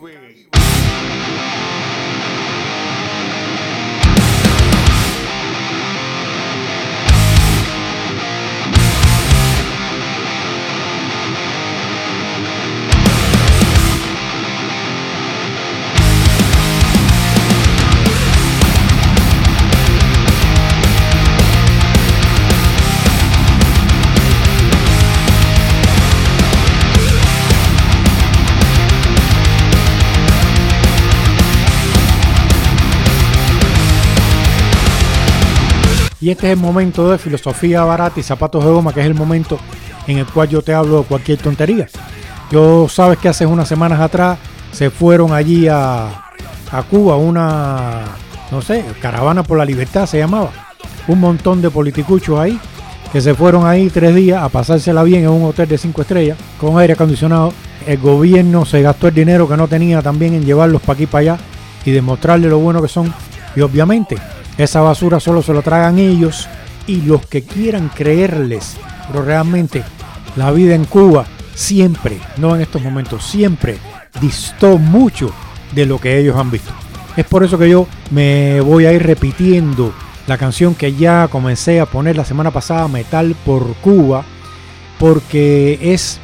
Y este es el momento de filosofía barata y zapatos de goma, que es el momento en el cual yo te hablo de cualquier tontería. Yo sabes que hace unas semanas atrás se fueron allí a Cuba, una, no sé, caravana por la libertad se llamaba. Un montón de politicuchos ahí, que se fueron ahí 3 días a pasársela bien en un hotel de 5 estrellas, con aire acondicionado. El gobierno se gastó el dinero que no tenía también en llevarlos para aquí para allá y demostrarles lo bueno que son. Y obviamente esa basura solo se lo tragan ellos y los que quieran creerles. Pero realmente la vida en Cuba siempre, no en estos momentos, siempre distó mucho de lo que ellos han visto. Es por eso que yo me voy a ir repitiendo la canción que ya comencé a poner la semana pasada, Metal por Cuba, porque es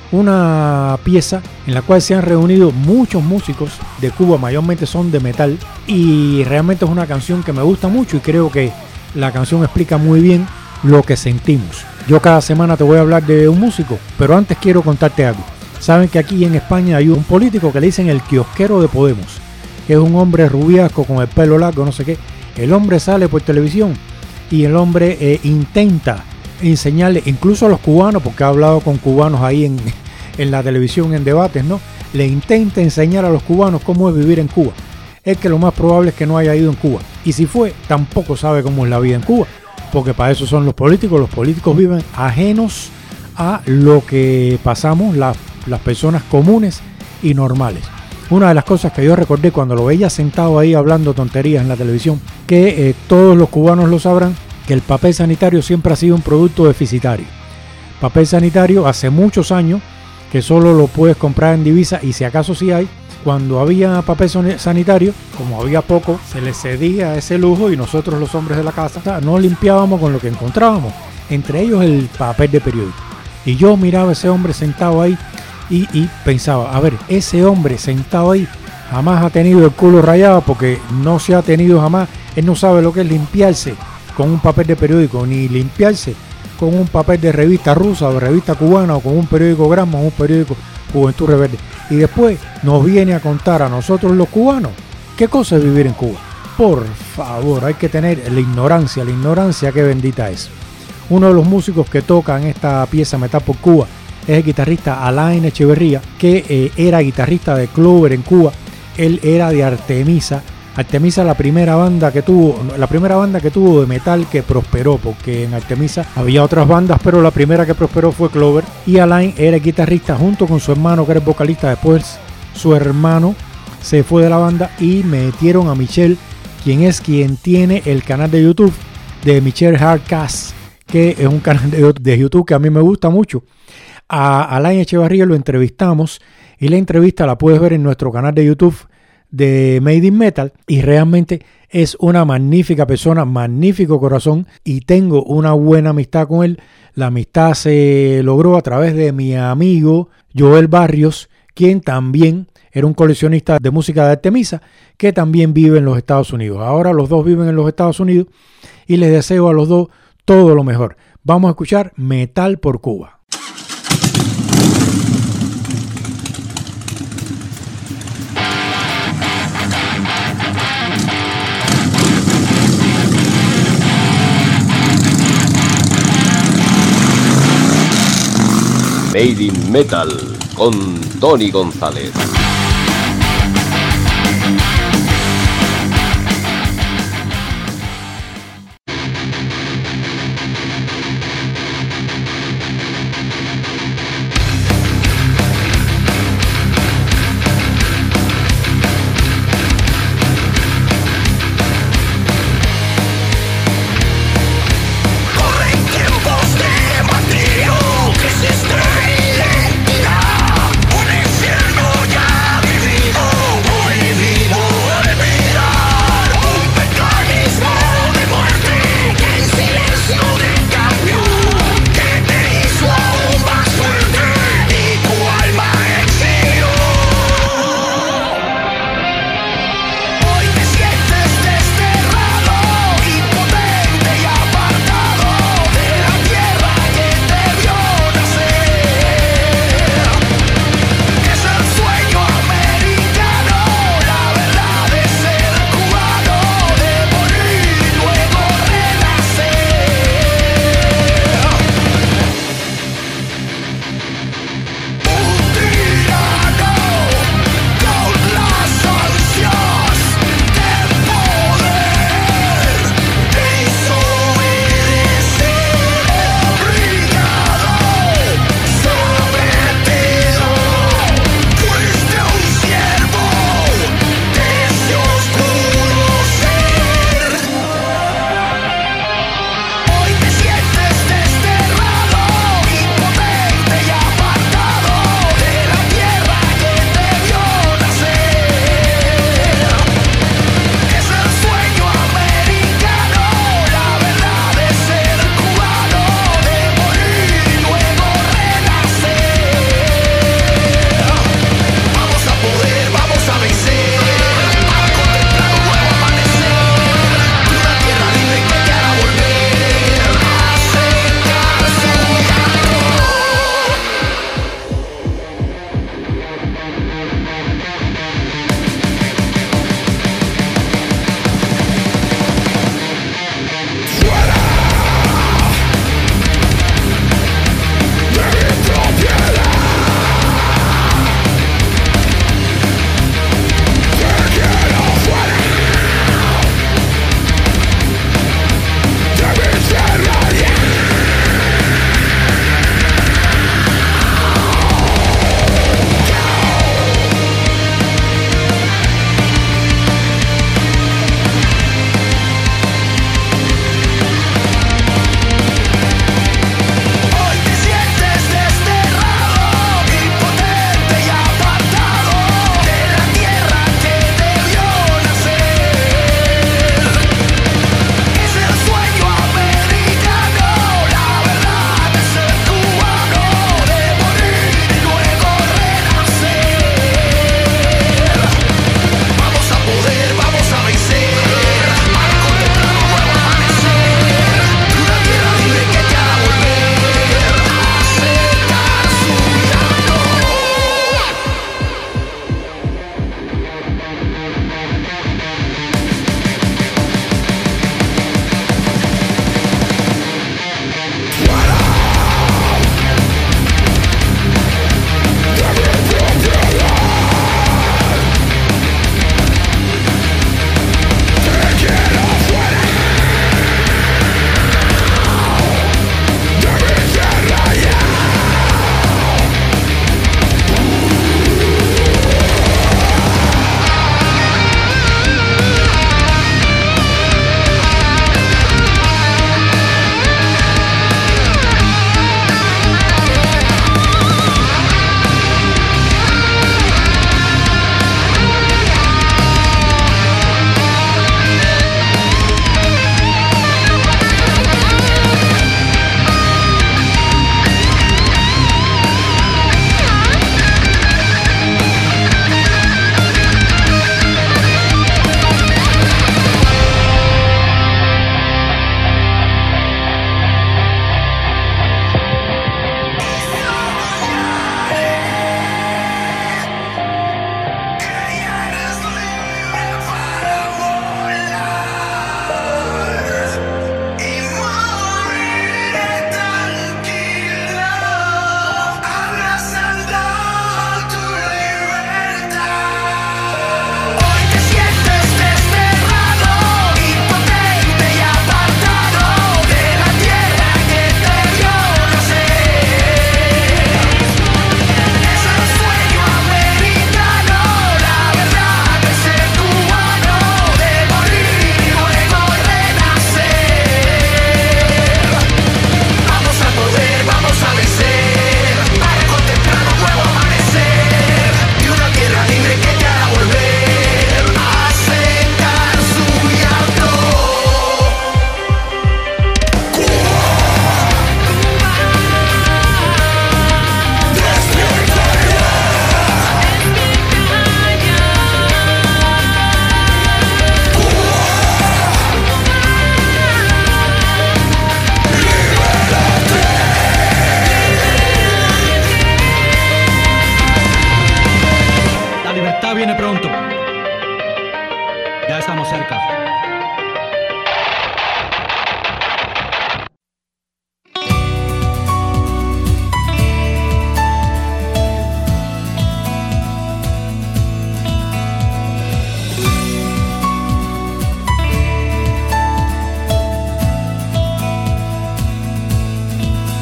una pieza en la cual se han reunido muchos músicos de Cuba, mayormente son de metal, y realmente es una canción que me gusta mucho y creo que la canción explica muy bien lo que sentimos. Yo cada semana te voy a hablar de un músico, pero antes quiero contarte algo. Saben que aquí en España hay un político que le dicen el kiosquero de Podemos, que es un hombre rubiasco con el pelo largo, no sé qué. El hombre sale por televisión y el hombre intenta enseñarle, incluso a los cubanos, porque ha hablado con cubanos ahí en la televisión en debates, ¿no? Le intenta enseñar a los cubanos cómo es vivir en Cuba. Es que lo más probable es que no haya ido en Cuba. Y si fue, tampoco sabe cómo es la vida en Cuba. Porque para eso son los políticos. Los políticos viven ajenos a lo que pasamos las personas comunes y normales. Una de las cosas que yo recordé cuando lo veía sentado ahí hablando tonterías en la televisión, que todos los cubanos lo sabrán, que el papel sanitario siempre ha sido un producto deficitario. Papel sanitario hace muchos años que solo lo puedes comprar en divisa, y si acaso sí hay. Cuando había papel sanitario, como había poco, se les cedía ese lujo y nosotros los hombres de la casa no limpiábamos con lo que encontrábamos, entre ellos el papel de periódico. Y yo miraba a ese hombre sentado ahí y pensaba, a ver, ese hombre sentado ahí jamás ha tenido el culo rayado, porque no se ha tenido jamás, él no sabe lo que es limpiarse con un papel de periódico, ni limpiarse con un papel de revista rusa o revista cubana, o con un periódico Grama o un periódico Juventud Rebelde. Y después nos viene a contar a nosotros los cubanos qué cosa es vivir en Cuba. Por favor, hay que tener la ignorancia que bendita es. Uno de los músicos que tocan esta pieza Metal por Cuba es el guitarrista Alain Echeverría, que era guitarrista de Clover en Cuba. Él era de Artemisa. Artemisa, la primera banda que tuvo de metal que prosperó, porque en Artemisa había otras bandas, pero la primera que prosperó fue Clover. Y Alain era guitarrista junto con su hermano, que era el vocalista. Después su hermano se fue de la banda y metieron a Michelle, quien tiene el canal de YouTube de Michelle Hardcast, que es un canal de YouTube que a mí me gusta mucho. A Alain Echeverría lo entrevistamos, y la entrevista la puedes ver en nuestro canal de YouTube de Made in Metal, y realmente es una magnífica persona, magnífico corazón, y tengo una buena amistad con él. La amistad se logró a través de mi amigo Joel Barrios, quien también era un coleccionista de música de Artemisa, que también vive en los Estados Unidos. Ahora los dos viven en los Estados Unidos y les deseo a los dos todo lo mejor. Vamos a escuchar Metal por Cuba. Made in Metal con Tony González. Ya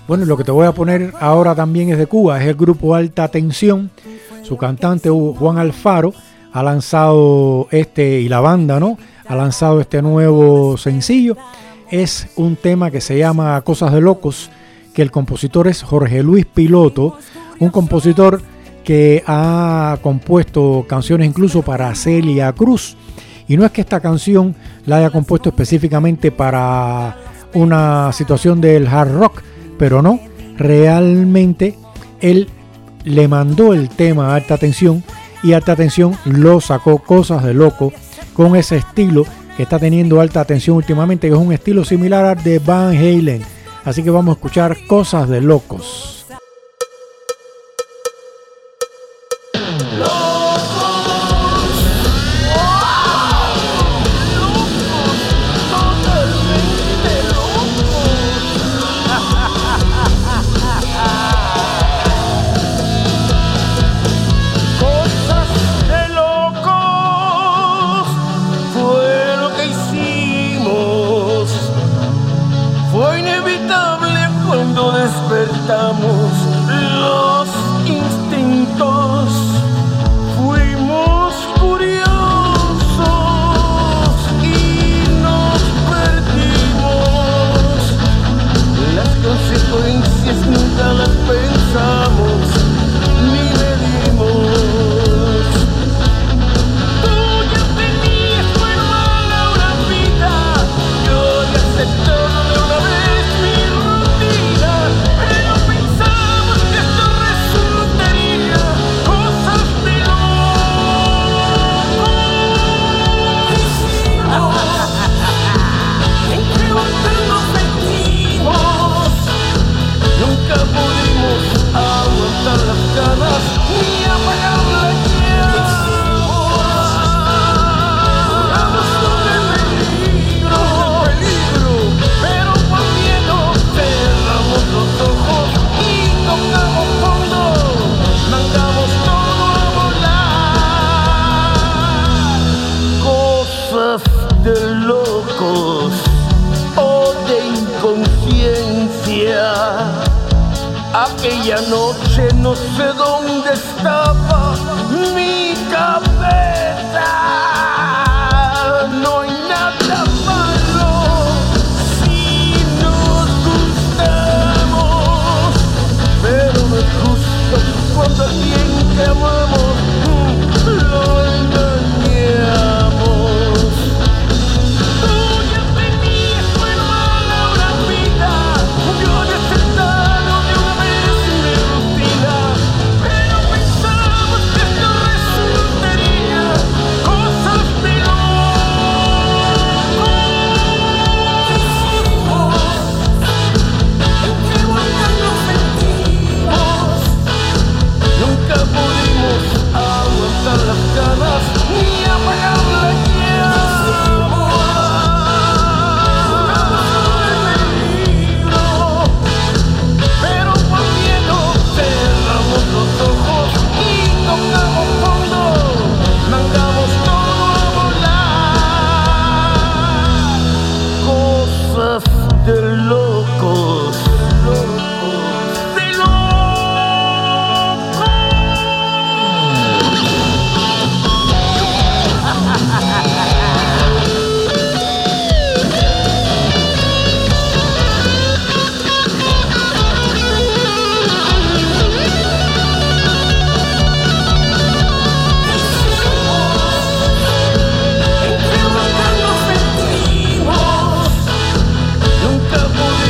Bueno, lo que te voy a poner ahora también es de Cuba, es el grupo Alta Tensión. Su cantante Juan Alfaro ha lanzado y la banda, ¿no? Ha lanzado este nuevo sencillo. Es un tema que se llama Cosas de Locos, que el compositor es Jorge Luis Piloto, un compositor que ha compuesto canciones incluso para Celia Cruz. Y no es que esta canción la haya compuesto específicamente para una situación del hard rock, pero no, realmente él le mandó el tema a Alta Tensión y Alta Tensión lo sacó, Cosas de Loco, con ese estilo que está teniendo Alta Tensión últimamente, que es un estilo similar al de Van Halen. Así que vamos a escuchar Cosas de Locos. Despertamos los instintos, fuimos curiosos y nos perdimos. Las consecuencias nunca las pensamos ni medimos. Tú ya tenías tu hermana una vida, yo ya acepté de una vez mi rutina. Pensamos que esto resultaría cosas de locos. ¿En qué momento nos metimos? Nunca pudimos aguantar las ganas ni apagar la llama. Jugamos con el peligro, pero por miedo cerramos los ojos. Tocamos fondo, mandamos todo a volar. Cosas de locos o de inconsciencia. Aquella noche no sé dónde estaba mi cabeza. No hay nada malo si nos gustamos, pero no es justo cuando alguien que amamos lo engañamos. Tú ya tenías tu hermana una vida, yo ya he aceptado de una vez mi rutina, pero pensamos que esto resultaría cosas de locos. ¿En qué vuelta nos metimos? Nunca pudimos aguantar las ganas ni apagar la llama. Jugamos con el peligro, pero por miedo cerramos los ojos y tocamos fondo, mandamos todo a volar. Cosas de locos, de locos. ¿En qué lugar nos metimos? Nunca pudimos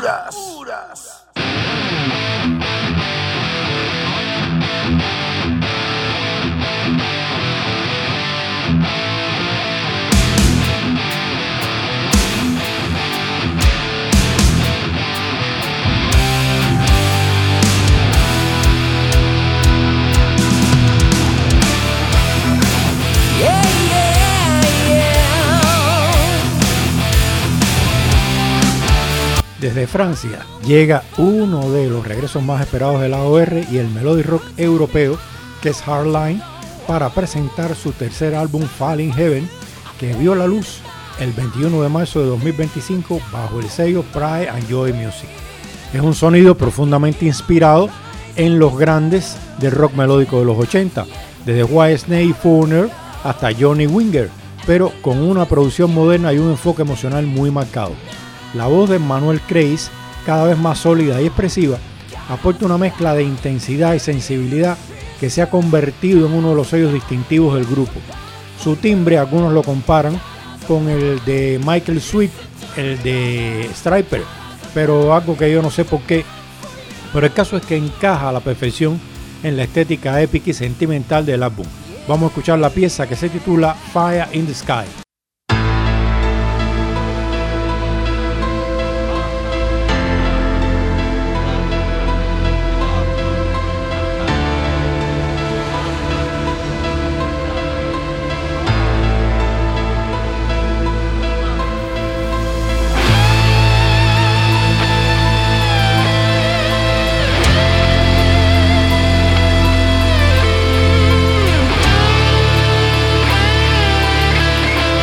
Desde Francia llega uno de los regresos más esperados del AOR y el melody rock europeo, que es Hardline, para presentar su tercer álbum Falling Heaven, que vio la luz el 21 de marzo de 2025 bajo el sello Pride and Joy Music. Es un sonido profundamente inspirado en los grandes del rock melódico de los 80, desde Whitesnake y Foreigner hasta Johnny Winger, pero con una producción moderna y un enfoque emocional muy marcado. La voz de Manuel Kreis, cada vez más sólida y expresiva, aporta una mezcla de intensidad y sensibilidad que se ha convertido en uno de los sellos distintivos del grupo. Su timbre, algunos lo comparan con el de Michael Sweet, el de Stryper, pero algo que yo no sé por qué. Pero el caso es que encaja a la perfección en la estética épica y sentimental del álbum. Vamos a escuchar la pieza que se titula Fire in the Sky. Fire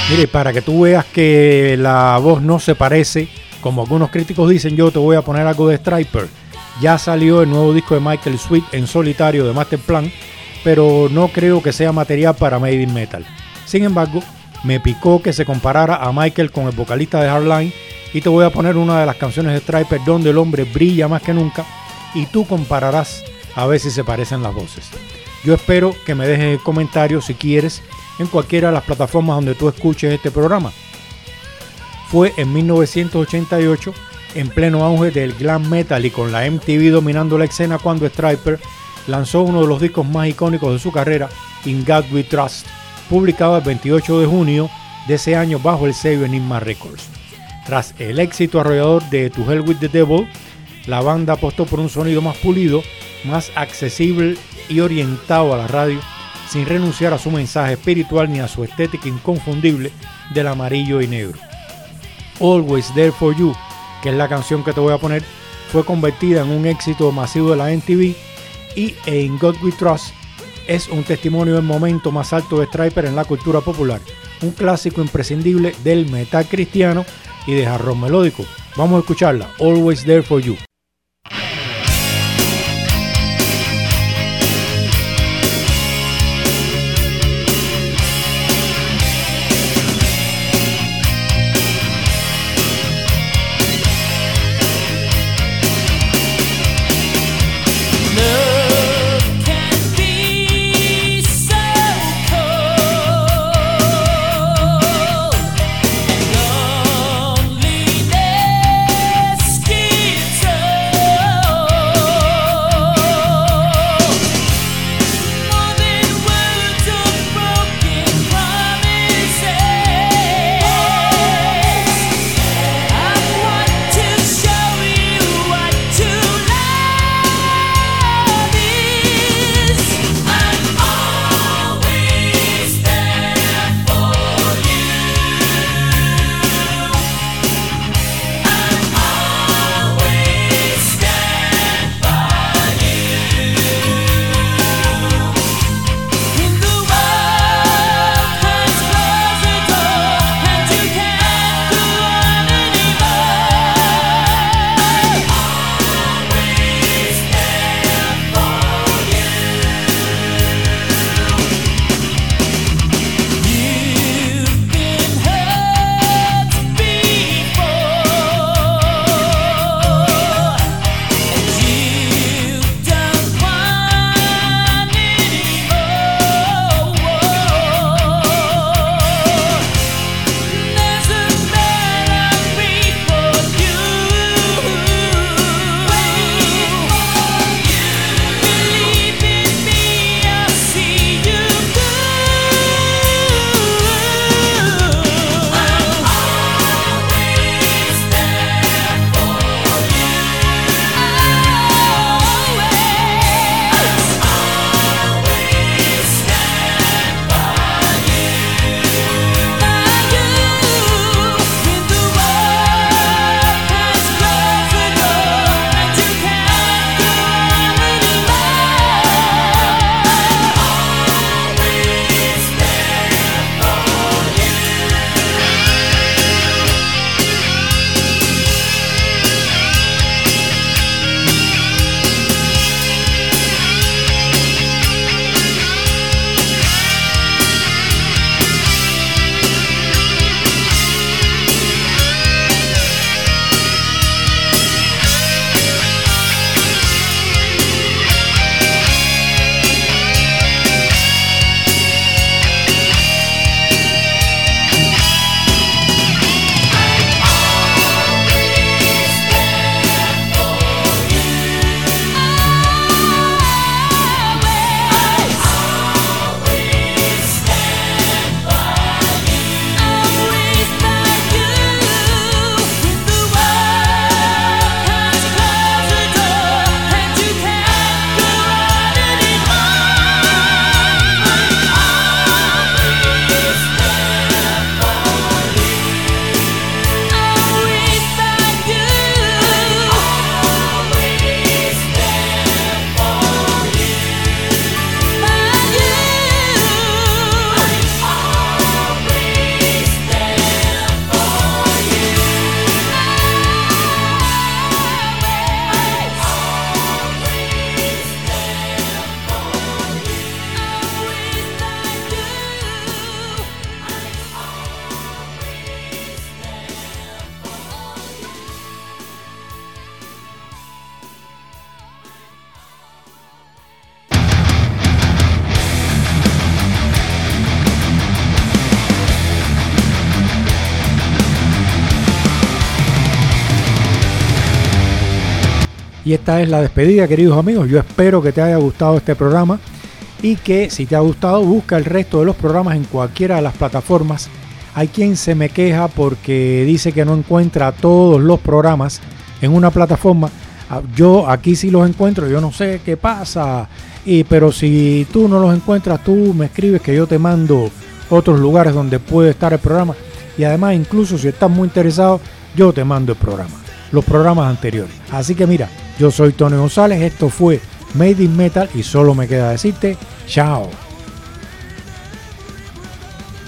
Mire, para que tú veas que la voz no se parece, como algunos críticos dicen, yo te voy a poner algo de Stryper. Ya salió el nuevo disco de Michael Sweet en solitario de Masterplan, pero no creo que sea material para Made in Metal. Sin embargo, me picó que se comparara a Michael con el vocalista de Hardline, y te voy a poner una de las canciones de Stryper donde el hombre brilla más que nunca, y tú compararás a ver si se parecen las voces. Yo espero que me dejes comentarios si quieres en cualquiera de las plataformas donde tú escuches este programa. Fue en 1988, en pleno auge del glam metal y con la MTV dominando la escena, cuando Stryper lanzó uno de los discos más icónicos de su carrera, In God We Trust, publicado el 28 de junio de ese año bajo el sello Enigma Records. Tras el éxito arrollador de To Hell With The Devil, la banda apostó por un sonido más pulido, más accesible y orientado a la radio, sin renunciar a su mensaje espiritual ni a su estética inconfundible del amarillo y negro. Always There For You, que es la canción que te voy a poner, fue convertida en un éxito masivo de la MTV, y In God We Trust es un testimonio del momento más alto de Stryper en la cultura popular, un clásico imprescindible del metal cristiano y de hard rock melódico. Vamos a escucharla, Always There For You. Loneliness keeps us Y esta es la despedida, queridos amigos. Yo espero que te haya gustado este programa y que si te ha gustado, busca el resto de los programas en cualquiera de las plataformas. Hay quien se me queja porque dice que no encuentra todos los programas en una plataforma. Yo aquí sí los encuentro, yo no sé qué pasa. Pero si tú no los encuentras, tú me escribes que yo te mando otros lugares donde puede estar el programa. Y además, incluso si estás muy interesado, yo te mando el programa, los programas anteriores. Así que mira, yo soy Tony González, esto fue Made in Metal y solo me queda decirte chao.